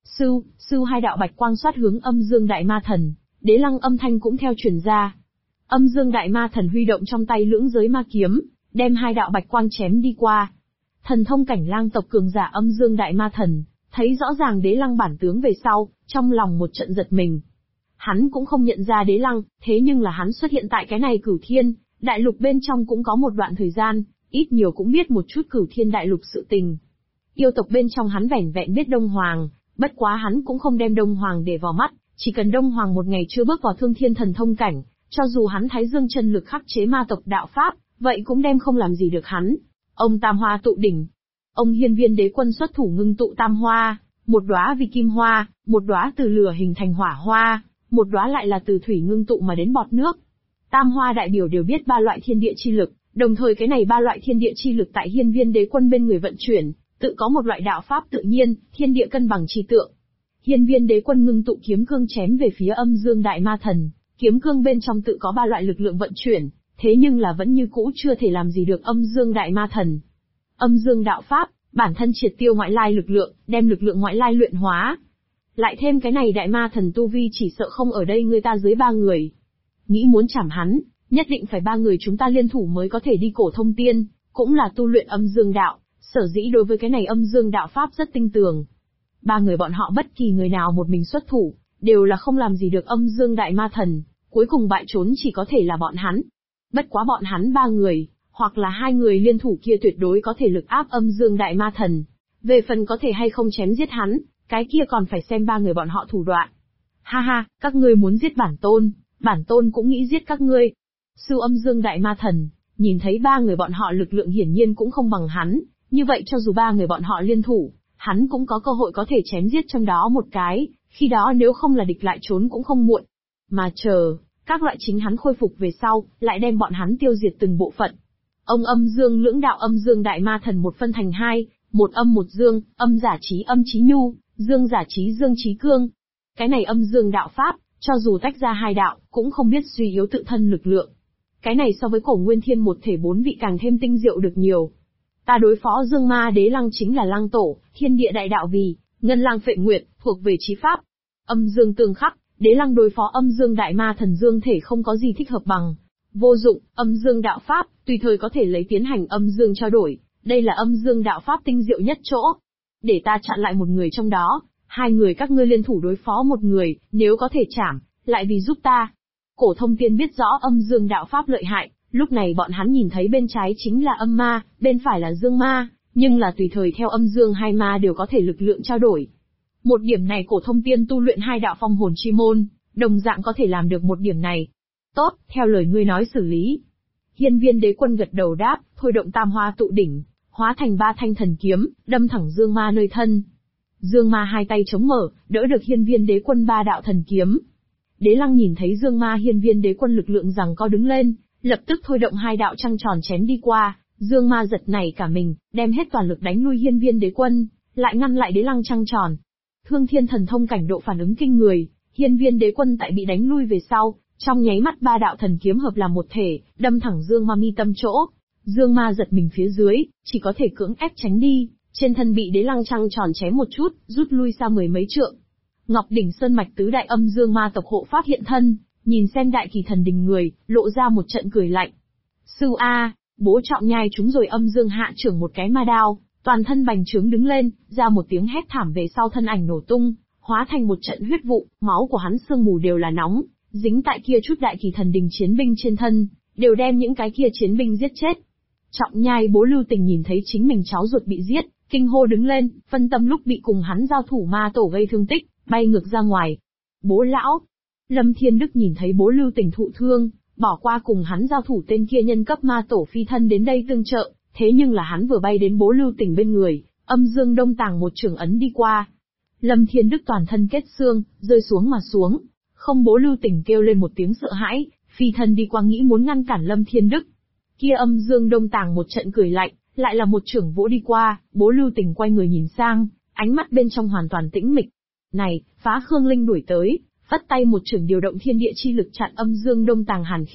Sư hai đạo bạch quang xoát hướng Âm Dương Đại Ma Thần, Đế Lăng âm thanh cũng theo truyền ra. Âm Dương Đại Ma Thần huy động trong tay lưỡng giới ma kiếm, đem hai đạo bạch quang chém đi qua. Thần thông cảnh lang tộc cường giả Âm Dương Đại Ma Thần, thấy rõ ràng Đế Lăng bản tướng về sau, trong lòng một trận giật mình. Hắn cũng không nhận ra Đế Lăng, thế nhưng là hắn xuất hiện tại cái này Cửu Thiên Đại Lục bên trong cũng có một đoạn thời gian, ít nhiều cũng biết một chút Cửu Thiên Đại Lục sự tình. Yêu tộc bên trong hắn vẻn vẹn biết Đông Hoàng, bất quá hắn cũng không đem Đông Hoàng để vào mắt, chỉ cần Đông Hoàng một ngày chưa bước vào Thương Thiên thần thông cảnh, cho dù hắn Thái Dương chân lực khắc chế ma tộc đạo pháp, vậy cũng đem không làm gì được hắn. Ông Tam Hoa tụ đỉnh. Ông Hiên Viên Đế Quân xuất thủ ngưng tụ tam hoa, một đóa vì kim hoa, một đóa từ lửa hình thành hỏa hoa, một đóa lại là từ thủy ngưng tụ mà đến bọt nước. Tam hoa đại biểu đều biết ba loại thiên địa chi lực, đồng thời cái này ba loại thiên địa chi lực tại Hiên Viên Đế Quân bên người vận chuyển, tự có một loại đạo pháp tự nhiên, thiên địa cân bằng chi tượng. Hiên Viên Đế Quân ngưng tụ kiếm cương chém về phía Âm Dương Đại Ma Thần, kiếm cương bên trong tự có ba loại lực lượng vận chuyển, thế nhưng là vẫn như cũ chưa thể làm gì được Âm Dương Đại Ma Thần. Âm Dương đạo pháp, bản thân triệt tiêu ngoại lai lực lượng, đem lực lượng ngoại lai luyện hóa. Lại thêm cái này Đại Ma Thần tu vi chỉ sợ không ở đây người ta dưới 3 người. Nghĩ muốn chảm hắn, nhất định phải 3 người chúng ta liên thủ mới có thể đi Cổ Thông Tiên, cũng là tu luyện Âm Dương đạo, sở dĩ đối với cái này Âm Dương đạo pháp rất tinh tường. 3 người bọn họ bất kỳ người nào một mình xuất thủ, đều là không làm gì được Âm Dương Đại Ma Thần, cuối cùng bại trốn chỉ có thể là bọn hắn. Bất quá bọn hắn 3 người, hoặc là 2 người liên thủ kia tuyệt đối có thể lực áp Âm Dương Đại Ma Thần. Về phần có thể hay không chém giết hắn, cái kia còn phải xem 3 người bọn họ thủ đoạn. Ha ha, các ngươi muốn giết bản tôn cũng nghĩ giết các ngươi. Sư Âm Dương Đại Ma Thần, nhìn thấy 3 người bọn họ lực lượng hiển nhiên cũng không bằng hắn, như vậy cho dù 3 người bọn họ liên thủ, hắn cũng có cơ hội có thể chém giết trong đó một cái, khi đó nếu không là địch lại trốn cũng không muộn. Mà chờ, các loại chính hắn khôi phục về sau, lại đem bọn hắn tiêu diệt từng bộ phận. Ông Âm Dương lưỡng đạo Âm Dương Đại Ma Thần một phân thành 2, một âm một dương, âm giả trí âm trí nhu, dương giả trí dương trí cương. Cái này Âm Dương đạo pháp, cho dù tách ra 2 đạo, cũng không biết suy yếu tự thân lực lượng. Cái này so với Cổ Nguyên Thiên một thể 4 vị càng thêm tinh diệu được nhiều. Ta đối phó Dương Ma Đế Lăng chính là Lăng Tổ, thiên địa đại đạo vì, Ngân Lang Phệ Nguyệt, thuộc về chí pháp. Âm Dương tương khắc, Đế Lăng đối phó Âm Dương Đại Ma Thần Dương thể không có gì thích hợp bằng. Vô dụng, Âm Dương đạo pháp, tùy thời có thể lấy tiến hành Âm Dương trao đổi, đây là Âm Dương đạo pháp tinh diệu nhất chỗ. Để ta chặn lại một người trong đó, 2 người các ngươi liên thủ đối phó một người, nếu có thể chảm, lại vì giúp ta. Cổ Thông Tiên biết rõ Âm Dương đạo pháp lợi hại, lúc này bọn hắn nhìn thấy bên trái chính là âm ma, bên phải là dương ma, nhưng là tùy thời theo âm dương hai ma đều có thể lực lượng trao đổi. Một điểm này Cổ Thông Tiên tu luyện 2 đạo phong hồn chi môn, đồng dạng có thể làm được một điểm này. Tốt, theo lời ngươi nói xử lý. Hiên Viên Đế Quân gật đầu đáp, thôi động tam hoa tụ đỉnh, hóa thành 3 thanh thần kiếm, đâm thẳng dương ma nơi thân. Dương ma 2 tay chống mở, đỡ được Hiên Viên Đế Quân 3 đạo thần kiếm. Đế Lăng nhìn thấy dương ma Hiên Viên Đế Quân lực lượng giằng co đứng lên, lập tức thôi động 2 đạo trăng tròn chém đi qua, dương ma giật nảy cả mình, đem hết toàn lực đánh lui Hiên Viên Đế Quân, lại ngăn lại Đế Lăng trăng tròn. Thương Thiên thần thông cảnh độ phản ứng kinh người, Hiên Viên Đế Quân tại bị đánh lui về sau, trong nháy mắt 3 đạo thần kiếm hợp làm một thể, đâm thẳng dương ma mi tâm chỗ. Dương ma giật mình phía dưới, chỉ có thể cưỡng ép tránh đi, trên thân bị Đế Lăng trăng tròn chém một chút, rút lui xa 10 mấy trượng. Ngọc đỉnh sơn mạch tứ đại âm dương ma tộc hộ pháp hiện thân, nhìn xem đại kỳ thần đình người, lộ ra một trận cười lạnh. Sư A, bố trọng nhai chúng rồi âm dương hạ trưởng một cái ma đao, toàn thân bành trướng đứng lên, ra một tiếng hét thảm về sau thân ảnh nổ tung, hóa thành một trận huyết vụ, máu của hắn sương mù đều là nóng, dính tại kia chút đại kỳ thần đình chiến binh trên thân, đều đem những cái kia chiến binh giết chết. Trọng nhai bố Lưu Tình nhìn thấy chính mình cháu ruột bị giết, kinh hô đứng lên, phân tâm lúc bị cùng hắn giao thủ ma tổ gây thương tích, bay ngược ra ngoài. Bố lão! Lâm Thiên Đức nhìn thấy bố Lưu Tình thụ thương, bỏ qua cùng hắn giao thủ tên kia nhân cấp ma tổ phi thân đến đây tương trợ, thế nhưng là hắn vừa bay đến bố Lưu Tình bên người, âm dương đông tàng một trường ấn đi qua. Lâm Thiên Đức toàn thân kết xương, rơi xuống mà xuống, không bố Lưu Tình kêu lên một tiếng sợ hãi, phi thân đi qua nghĩ muốn ngăn cản Lâm Thiên Đức. Kia âm dương đông tàng một trận cười lạnh, lại là một chưởng vỗ đi qua, bố Lưu Tình quay người nhìn sang, ánh mắt bên trong hoàn toàn tĩnh mịch. Này, Phá Khương Linh đuổi tới, phất tay một chưởng điều động thiên địa chi lực chặn âm dương đông tàng hàn khí,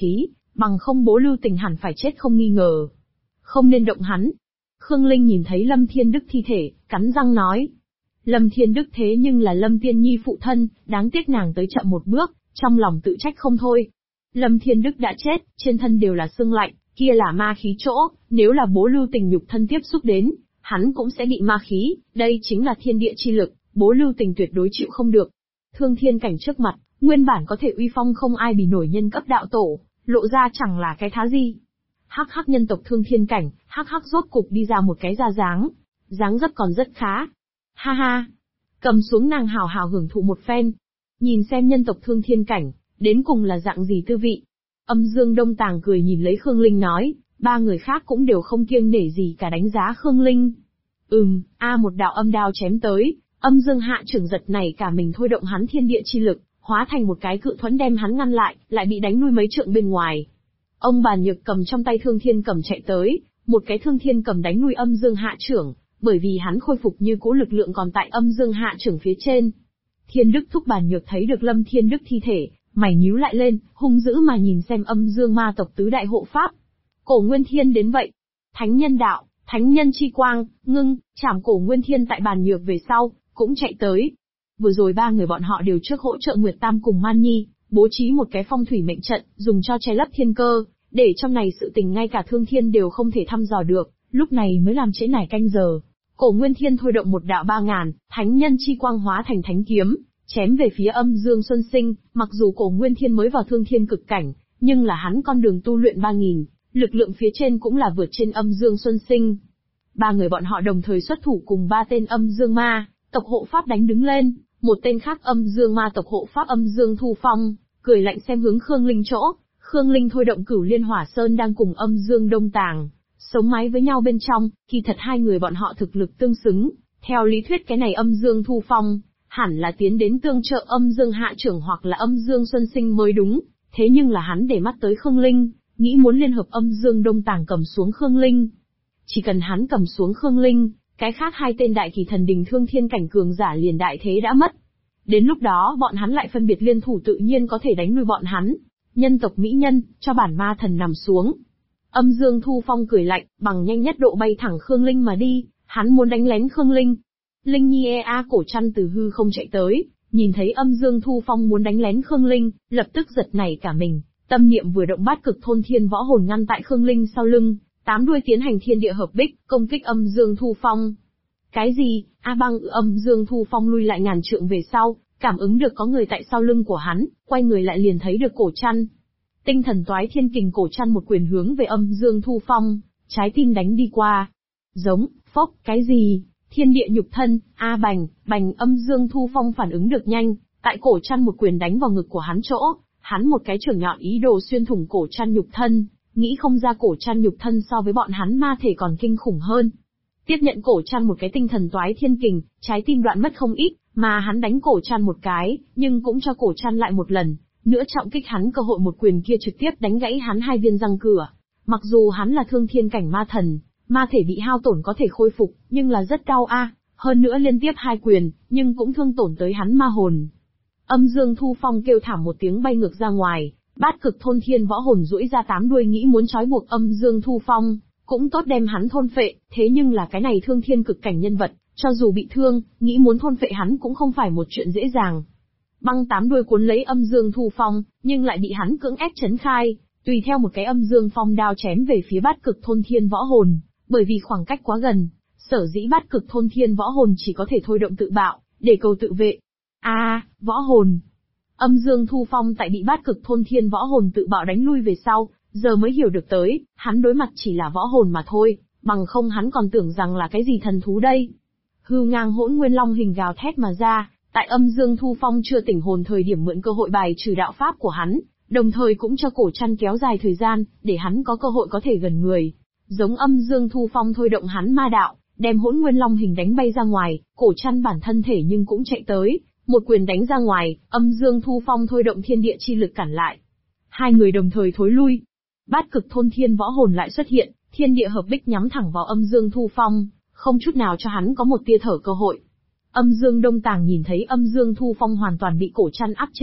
Bằng không Bố Lưu Tình hẳn phải chết không nghi ngờ. Không nên động hắn. Khương Linh nhìn thấy Lâm Thiên Đức thi thể, cắn răng nói. Lâm Thiên Đức thế nhưng là Lâm Tiên Nhi phụ thân, đáng tiếc nàng tới chậm một bước, trong lòng tự trách không thôi. Lâm Thiên Đức đã chết, trên thân đều là xương lạnh, kia là ma khí chỗ, nếu là Bố Lưu Tình nhục thân tiếp xúc đến, hắn cũng sẽ bị ma khí, đây chính là thiên địa chi lực, Bố Lưu Tình tuyệt đối chịu không được. Thương thiên cảnh trước mặt, nguyên bản có thể uy phong không ai bì nổi nhân cấp đạo tổ, lộ ra chẳng là cái thá gì. Hắc hắc nhân tộc thương thiên cảnh, hắc hắc rốt cục đi ra một cái ra dáng dấp còn rất khá. Ha ha, cầm xuống nàng hào hào hưởng thụ một phen. Nhìn xem nhân tộc thương thiên cảnh, đến cùng là dạng gì tư vị. Âm Dương Đông Tàng cười nhìn lấy Khương Linh nói, ba người khác cũng đều không kiêng nể gì cả đánh giá Khương Linh. Một đạo âm đao chém tới, Âm Dương Hạ trưởng giật này cả mình thôi động hắn thiên địa chi lực, hóa thành một cái cự thuẫn đem hắn ngăn lại bị đánh lui mấy trượng bên ngoài. Ông Bàn Nhược cầm trong tay Thương Thiên Cầm chạy tới, một cái Thương Thiên Cầm đánh lui Âm Dương Hạ trưởng, bởi vì hắn khôi phục như cũ lực lượng còn tại Âm Dương Hạ trưởng phía trên. Thiên Đức thúc Bàn Nhược thấy được Lâm Thiên Đức thi thể, mày nhíu lại lên, hung dữ mà nhìn xem Âm Dương ma tộc tứ đại hộ pháp. Cổ Nguyên Thiên đến vậy. Thánh nhân đạo, thánh nhân chi quang, ngưng, chảm Cổ Nguyên Thiên tại Bàn Nhược về sau, cũng chạy tới. Vừa rồi ba người bọn họ đều trước hỗ trợ Nguyệt Tam cùng Man Nhi, bố trí một cái phong thủy mệnh trận, dùng cho che lấp thiên cơ, để trong này sự tình ngay cả Thương Thiên đều không thể thăm dò được, lúc này mới làm trễ nải canh giờ. Cổ Nguyên Thiên thôi động một đạo 3000, thánh nhân chi quang hóa thành thánh kiếm, chém về phía Âm Dương Xuân Sinh, mặc dù Cổ Nguyên Thiên mới vào Thương Thiên cực cảnh, nhưng là hắn con đường tu luyện 3000, lực lượng phía trên cũng là vượt trên Âm Dương Xuân Sinh. Ba người bọn họ đồng thời xuất thủ cùng ba tên Âm Dương ma tộc hộ pháp đánh đứng lên, một tên khác Âm Dương ma tộc hộ pháp Âm Dương Thu Phong, cười lạnh xem hướng Khương Linh chỗ. Khương Linh thôi động Cửu Liên Hỏa Sơn đang cùng Âm Dương Đông Tàng sống mái với nhau bên trong, kỳ thật hai người bọn họ thực lực tương xứng, theo lý thuyết cái này Âm Dương Thu Phong hẳn là tiến đến tương trợ Âm Dương Hạ trưởng hoặc là Âm Dương Xuân Sinh mới đúng, thế nhưng là hắn để mắt tới Khương Linh, nghĩ muốn liên hợp Âm Dương Đông Tàng cầm xuống Khương Linh. Chỉ cần hắn cầm xuống Khương Linh, cái khác hai tên đại kỳ thần đình thương thiên cảnh cường giả liền đại thế đã mất. Đến lúc đó bọn hắn lại phân biệt liên thủ tự nhiên có thể đánh lui bọn hắn. Nhân tộc mỹ nhân, cho bản ma thần nằm xuống. Âm Dương Thu Phong cười lạnh, bằng nhanh nhất độ bay thẳng Khương Linh mà đi, hắn muốn đánh lén Khương Linh. Linh Nhi cổ chăn từ hư không chạy tới, nhìn thấy Âm Dương Thu Phong muốn đánh lén Khương Linh, lập tức giật nảy cả mình, tâm niệm vừa động bát cực thôn thiên võ hồn ngăn tại Khương Linh sau lưng, tám đuôi tiến hành thiên địa hợp bích, công kích Âm Dương Thu Phong. Cái gì? Âm Dương Thu Phong lui lại ngàn trượng về sau, cảm ứng được có người tại sau lưng của hắn, quay người lại liền thấy được cổ chăn. Tinh thần toái thiên kình cổ chăn một quyền hướng về Âm Dương Thu Phong, trái tim đánh đi qua. Giống, phốc, cái gì? Thiên địa nhục thân, bành, Âm Dương Thu Phong phản ứng được nhanh, tại cổ chăn một quyền đánh vào ngực của hắn chỗ, hắn một cái chưởng nhọn ý đồ xuyên thủng cổ chăn nhục thân, nghĩ không ra cổ chăn nhục thân so với bọn hắn ma thể còn kinh khủng hơn. Tiếp nhận cổ chăn một cái tinh thần toái thiên kình, trái tim đoạn mất không ít, mà hắn đánh cổ chăn một cái, nhưng cũng cho cổ chăn lại một lần, nữa trọng kích hắn cơ hội một quyền kia trực tiếp đánh gãy hắn hai viên răng cửa. Mặc dù hắn là thương thiên cảnh ma thần, ma thể bị hao tổn có thể khôi phục, nhưng là rất đau hơn nữa liên tiếp hai quyền, nhưng cũng thương tổn tới hắn ma hồn. Âm Dương Thu Phong kêu thảm một tiếng bay ngược ra ngoài, bát cực thôn thiên võ hồn duỗi ra tám đuôi nghĩ muốn trói buộc Âm Dương Thu Phong, cũng tốt đem hắn thôn phệ, thế nhưng là cái này thương thiên cực cảnh nhân vật, cho dù bị thương, nghĩ muốn thôn phệ hắn cũng không phải một chuyện dễ dàng. Băng tám đuôi cuốn lấy Âm Dương Thu Phong, nhưng lại bị hắn cưỡng ép chấn khai, tùy theo một cái Âm Dương Phong đao chém về phía bát cực thôn thiên võ hồn, bởi vì khoảng cách quá gần, sở dĩ bát cực thôn thiên võ hồn chỉ có thể thôi động tự bạo, để cầu tự vệ. Võ hồn. Âm Dương Thu Phong tại bị bát cực thôn thiên võ hồn tự bạo đánh lui về sau, giờ mới hiểu được tới, hắn đối mặt chỉ là võ hồn mà thôi, bằng không hắn còn tưởng rằng là cái gì thần thú đây. Hưu ngang hỗn nguyên long hình gào thét mà ra, tại Âm Dương Thu Phong chưa tỉnh hồn thời điểm mượn cơ hội bài trừ đạo pháp của hắn, đồng thời cũng cho cổ chăn kéo dài thời gian, để hắn có cơ hội có thể gần người. Giống Âm Dương Thu Phong thôi động hắn ma đạo, đem hỗn nguyên long hình đánh bay ra ngoài, cổ chăn bản thân thể nhưng cũng chạy tới, một quyền đánh ra ngoài, Âm Dương Thu Phong thôi động thiên địa chi lực cản lại. Hai người đồng thời thối lui. Bát cực thôn thiên võ hồn lại xuất hiện, thiên địa hợp bích nhắm thẳng vào Âm Dương Thu Phong, không chút nào cho hắn có một tia thở cơ hội. Âm Dương Đông Tàng nhìn thấy Âm Dương Thu Phong hoàn toàn bị cổ chăn áp chế,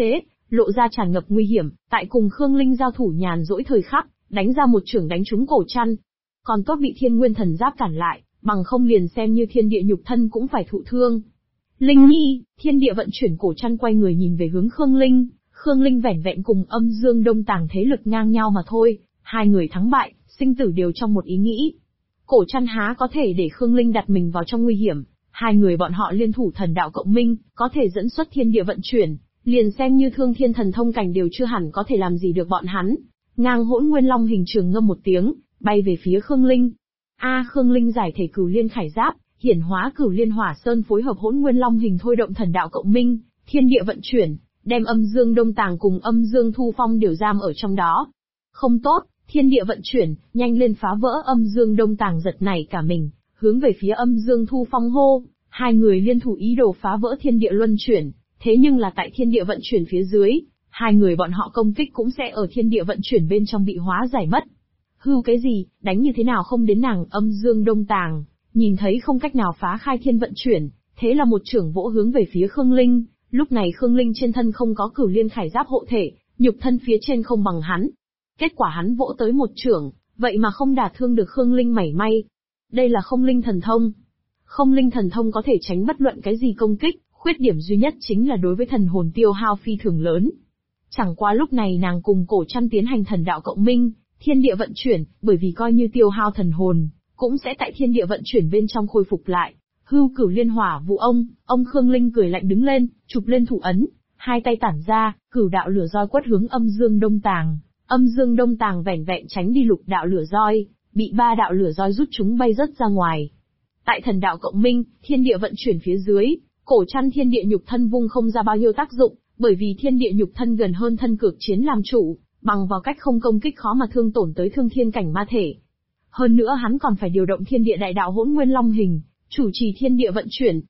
lộ ra tràn ngập nguy hiểm, tại cùng Khương Linh giao thủ nhàn rỗi thời khắc, đánh ra một chưởng đánh trúng cổ chăn. Còn tốt bị Thiên Nguyên Thần Giáp cản lại, bằng không liền xem như thiên địa nhục thân cũng phải thụ thương. Linh Nhi, thiên địa vận chuyển cổ chăn quay người nhìn về hướng Khương Linh, Khương Linh vẻn vẹn cùng Âm Dương Đông Tàng thế lực ngang nhau mà thôi, hai người thắng bại, sinh tử đều trong một ý nghĩ. Cổ chăn há có thể để Khương Linh đặt mình vào trong nguy hiểm, hai người bọn họ liên thủ thần đạo cộng minh, có thể dẫn xuất thiên địa vận chuyển, liền xem như thương thiên thần thông cảnh đều chưa hẳn có thể làm gì được bọn hắn. Ngang Hỗn Nguyên Long hình trường ngâm một tiếng, bay về phía Khương Linh. Khương Linh giải thể Cửu Liên Khải Giáp, hiển hóa Cửu Liên Hỏa Sơn phối hợp Hỗn Nguyên Long hình thôi động thần đạo cộng minh, thiên địa vận chuyển, đem Âm Dương Đông Tàng cùng Âm Dương Thu Phong đều giam ở trong đó. Không tốt, thiên địa vận chuyển, nhanh lên phá vỡ Âm Dương Đông Tàng giật nảy cả mình, hướng về phía Âm Dương Thu Phong hô, hai người liên thủ ý đồ phá vỡ thiên địa luân chuyển, thế nhưng là tại thiên địa vận chuyển phía dưới, hai người bọn họ công kích cũng sẽ ở thiên địa vận chuyển bên trong bị hóa giải mất. Hưu cái gì, đánh như thế nào không đến nàng. Âm Dương Đông Tàng, nhìn thấy không cách nào phá khai thiên vận chuyển, thế là một chưởng vỗ hướng về phía Khương Linh, lúc này Khương Linh trên thân không có Cửu Liên Khải Giáp hộ thể, nhục thân phía trên không bằng hắn. Kết quả hắn vỗ tới một chưởng, vậy mà không đả thương được Khương Linh mảy may. Đây là Không Linh thần thông. Không Linh thần thông có thể tránh bất luận cái gì công kích, khuyết điểm duy nhất chính là đối với thần hồn tiêu hao phi thường lớn. Chẳng qua lúc này nàng cùng cổ chăn tiến hành thần đạo cộng minh, thiên địa vận chuyển, bởi vì coi như tiêu hao thần hồn, cũng sẽ tại thiên địa vận chuyển bên trong khôi phục lại. Hưu Cửu Liên Hỏa Vụ ông Khương Linh cười lạnh đứng lên, chụp lên thủ ấn, hai tay tản ra, cửu đạo lửa roi quất hướng Âm Dương Đông Tàng. Âm Dương Đông Tàng vẻn vẹn tránh đi lục đạo lửa roi, bị ba đạo lửa roi rút chúng bay rất ra ngoài. Tại thần đạo cộng minh, thiên địa vận chuyển phía dưới, cổ chăn thiên địa nhục thân vung không ra bao nhiêu tác dụng, bởi vì thiên địa nhục thân gần hơn thân cực chiến làm chủ, bằng vào cách không công kích khó mà thương tổn tới thương thiên cảnh ma thể. Hơn nữa hắn còn phải điều động thiên địa đại đạo Hỗn Nguyên Long hình, chủ trì thiên địa vận chuyển.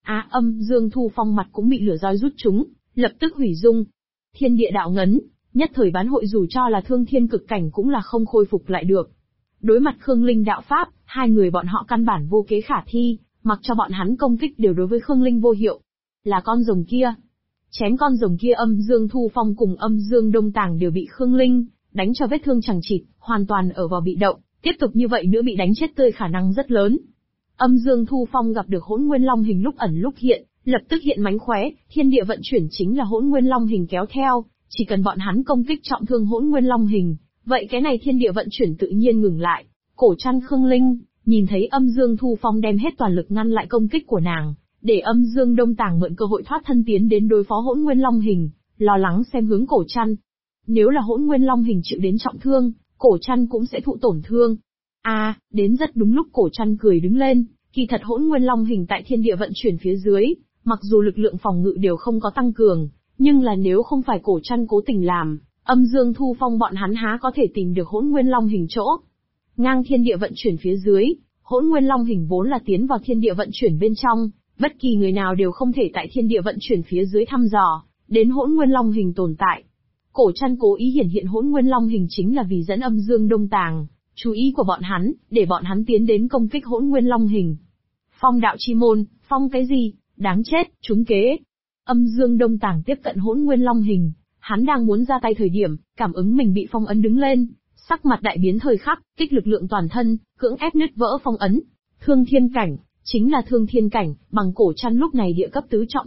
Âm Dương Thu Phong mặt cũng bị lửa roi rút chúng, lập tức hủy dung. Thiên địa đạo ngấn, nhất thời bán hội dù cho là thương thiên cực cảnh cũng là không khôi phục lại được. Đối mặt Khương Linh đạo pháp, hai người bọn họ căn bản vô kế khả thi, mặc cho bọn hắn công kích đều đối với Khương Linh vô hiệu. Là con rồng kia. Chém con rồng kia. Âm Dương Thu Phong cùng Âm Dương Đông Tàng đều bị Khương Linh đánh cho vết thương chằng chịt, hoàn toàn ở vào bị động, tiếp tục như vậy nữa bị đánh chết tươi khả năng rất lớn. Âm Dương Thu Phong gặp được Hỗn Nguyên Long hình lúc ẩn lúc hiện, lập tức hiện mánh khóe, thiên địa vận chuyển chính là Hỗn Nguyên Long hình kéo theo, chỉ cần bọn hắn công kích trọng thương Hỗn Nguyên Long hình, vậy cái này thiên địa vận chuyển tự nhiên ngừng lại. Cổ chăn Khương Linh, nhìn thấy Âm Dương Thu Phong đem hết toàn lực ngăn lại công kích của nàng, để Âm Dương Đông Tàng mượn cơ hội thoát thân tiến đến đối phó Hỗn Nguyên Long hình, lo lắng xem hướng cổ chăn. Nếu là Hỗn Nguyên Long hình chịu đến trọng thương, cổ chăn cũng sẽ thụ tổn thương. Đến rất đúng lúc cổ chăn cười đứng lên, kỳ thật Hỗn Nguyên Long hình tại thiên địa vận chuyển phía dưới, mặc dù lực lượng phòng ngự đều không có tăng cường, nhưng là nếu không phải cổ chăn cố tình làm, Âm Dương Thu Phong bọn hắn há có thể tìm được Hỗn Nguyên Long hình chỗ. Ngang thiên địa vận chuyển phía dưới, Hỗn Nguyên Long hình vốn là tiến vào thiên địa vận chuyển bên trong, bất kỳ người nào đều không thể tại thiên địa vận chuyển phía dưới thăm dò đến Hỗn Nguyên Long hình tồn tại. Cổ chăn cố ý hiển hiện Hỗn Nguyên Long hình chính là vì dẫn Âm Dương Đông Tàng chú ý của bọn hắn, để bọn hắn tiến đến công kích Hỗn Nguyên Long hình. Phong đạo chi môn, phong cái gì, đáng chết, trúng kế. Âm Dương Đông Tàng tiếp cận Hỗn Nguyên Long hình, hắn đang muốn ra tay thời điểm, cảm ứng mình bị phong ấn đứng lên, sắc mặt đại biến thời khắc, kích lực lượng toàn thân, cưỡng ép nứt vỡ phong ấn. Thương thiên cảnh, chính là thương thiên cảnh, bằng cổ chăn lúc này địa cấp tứ trọng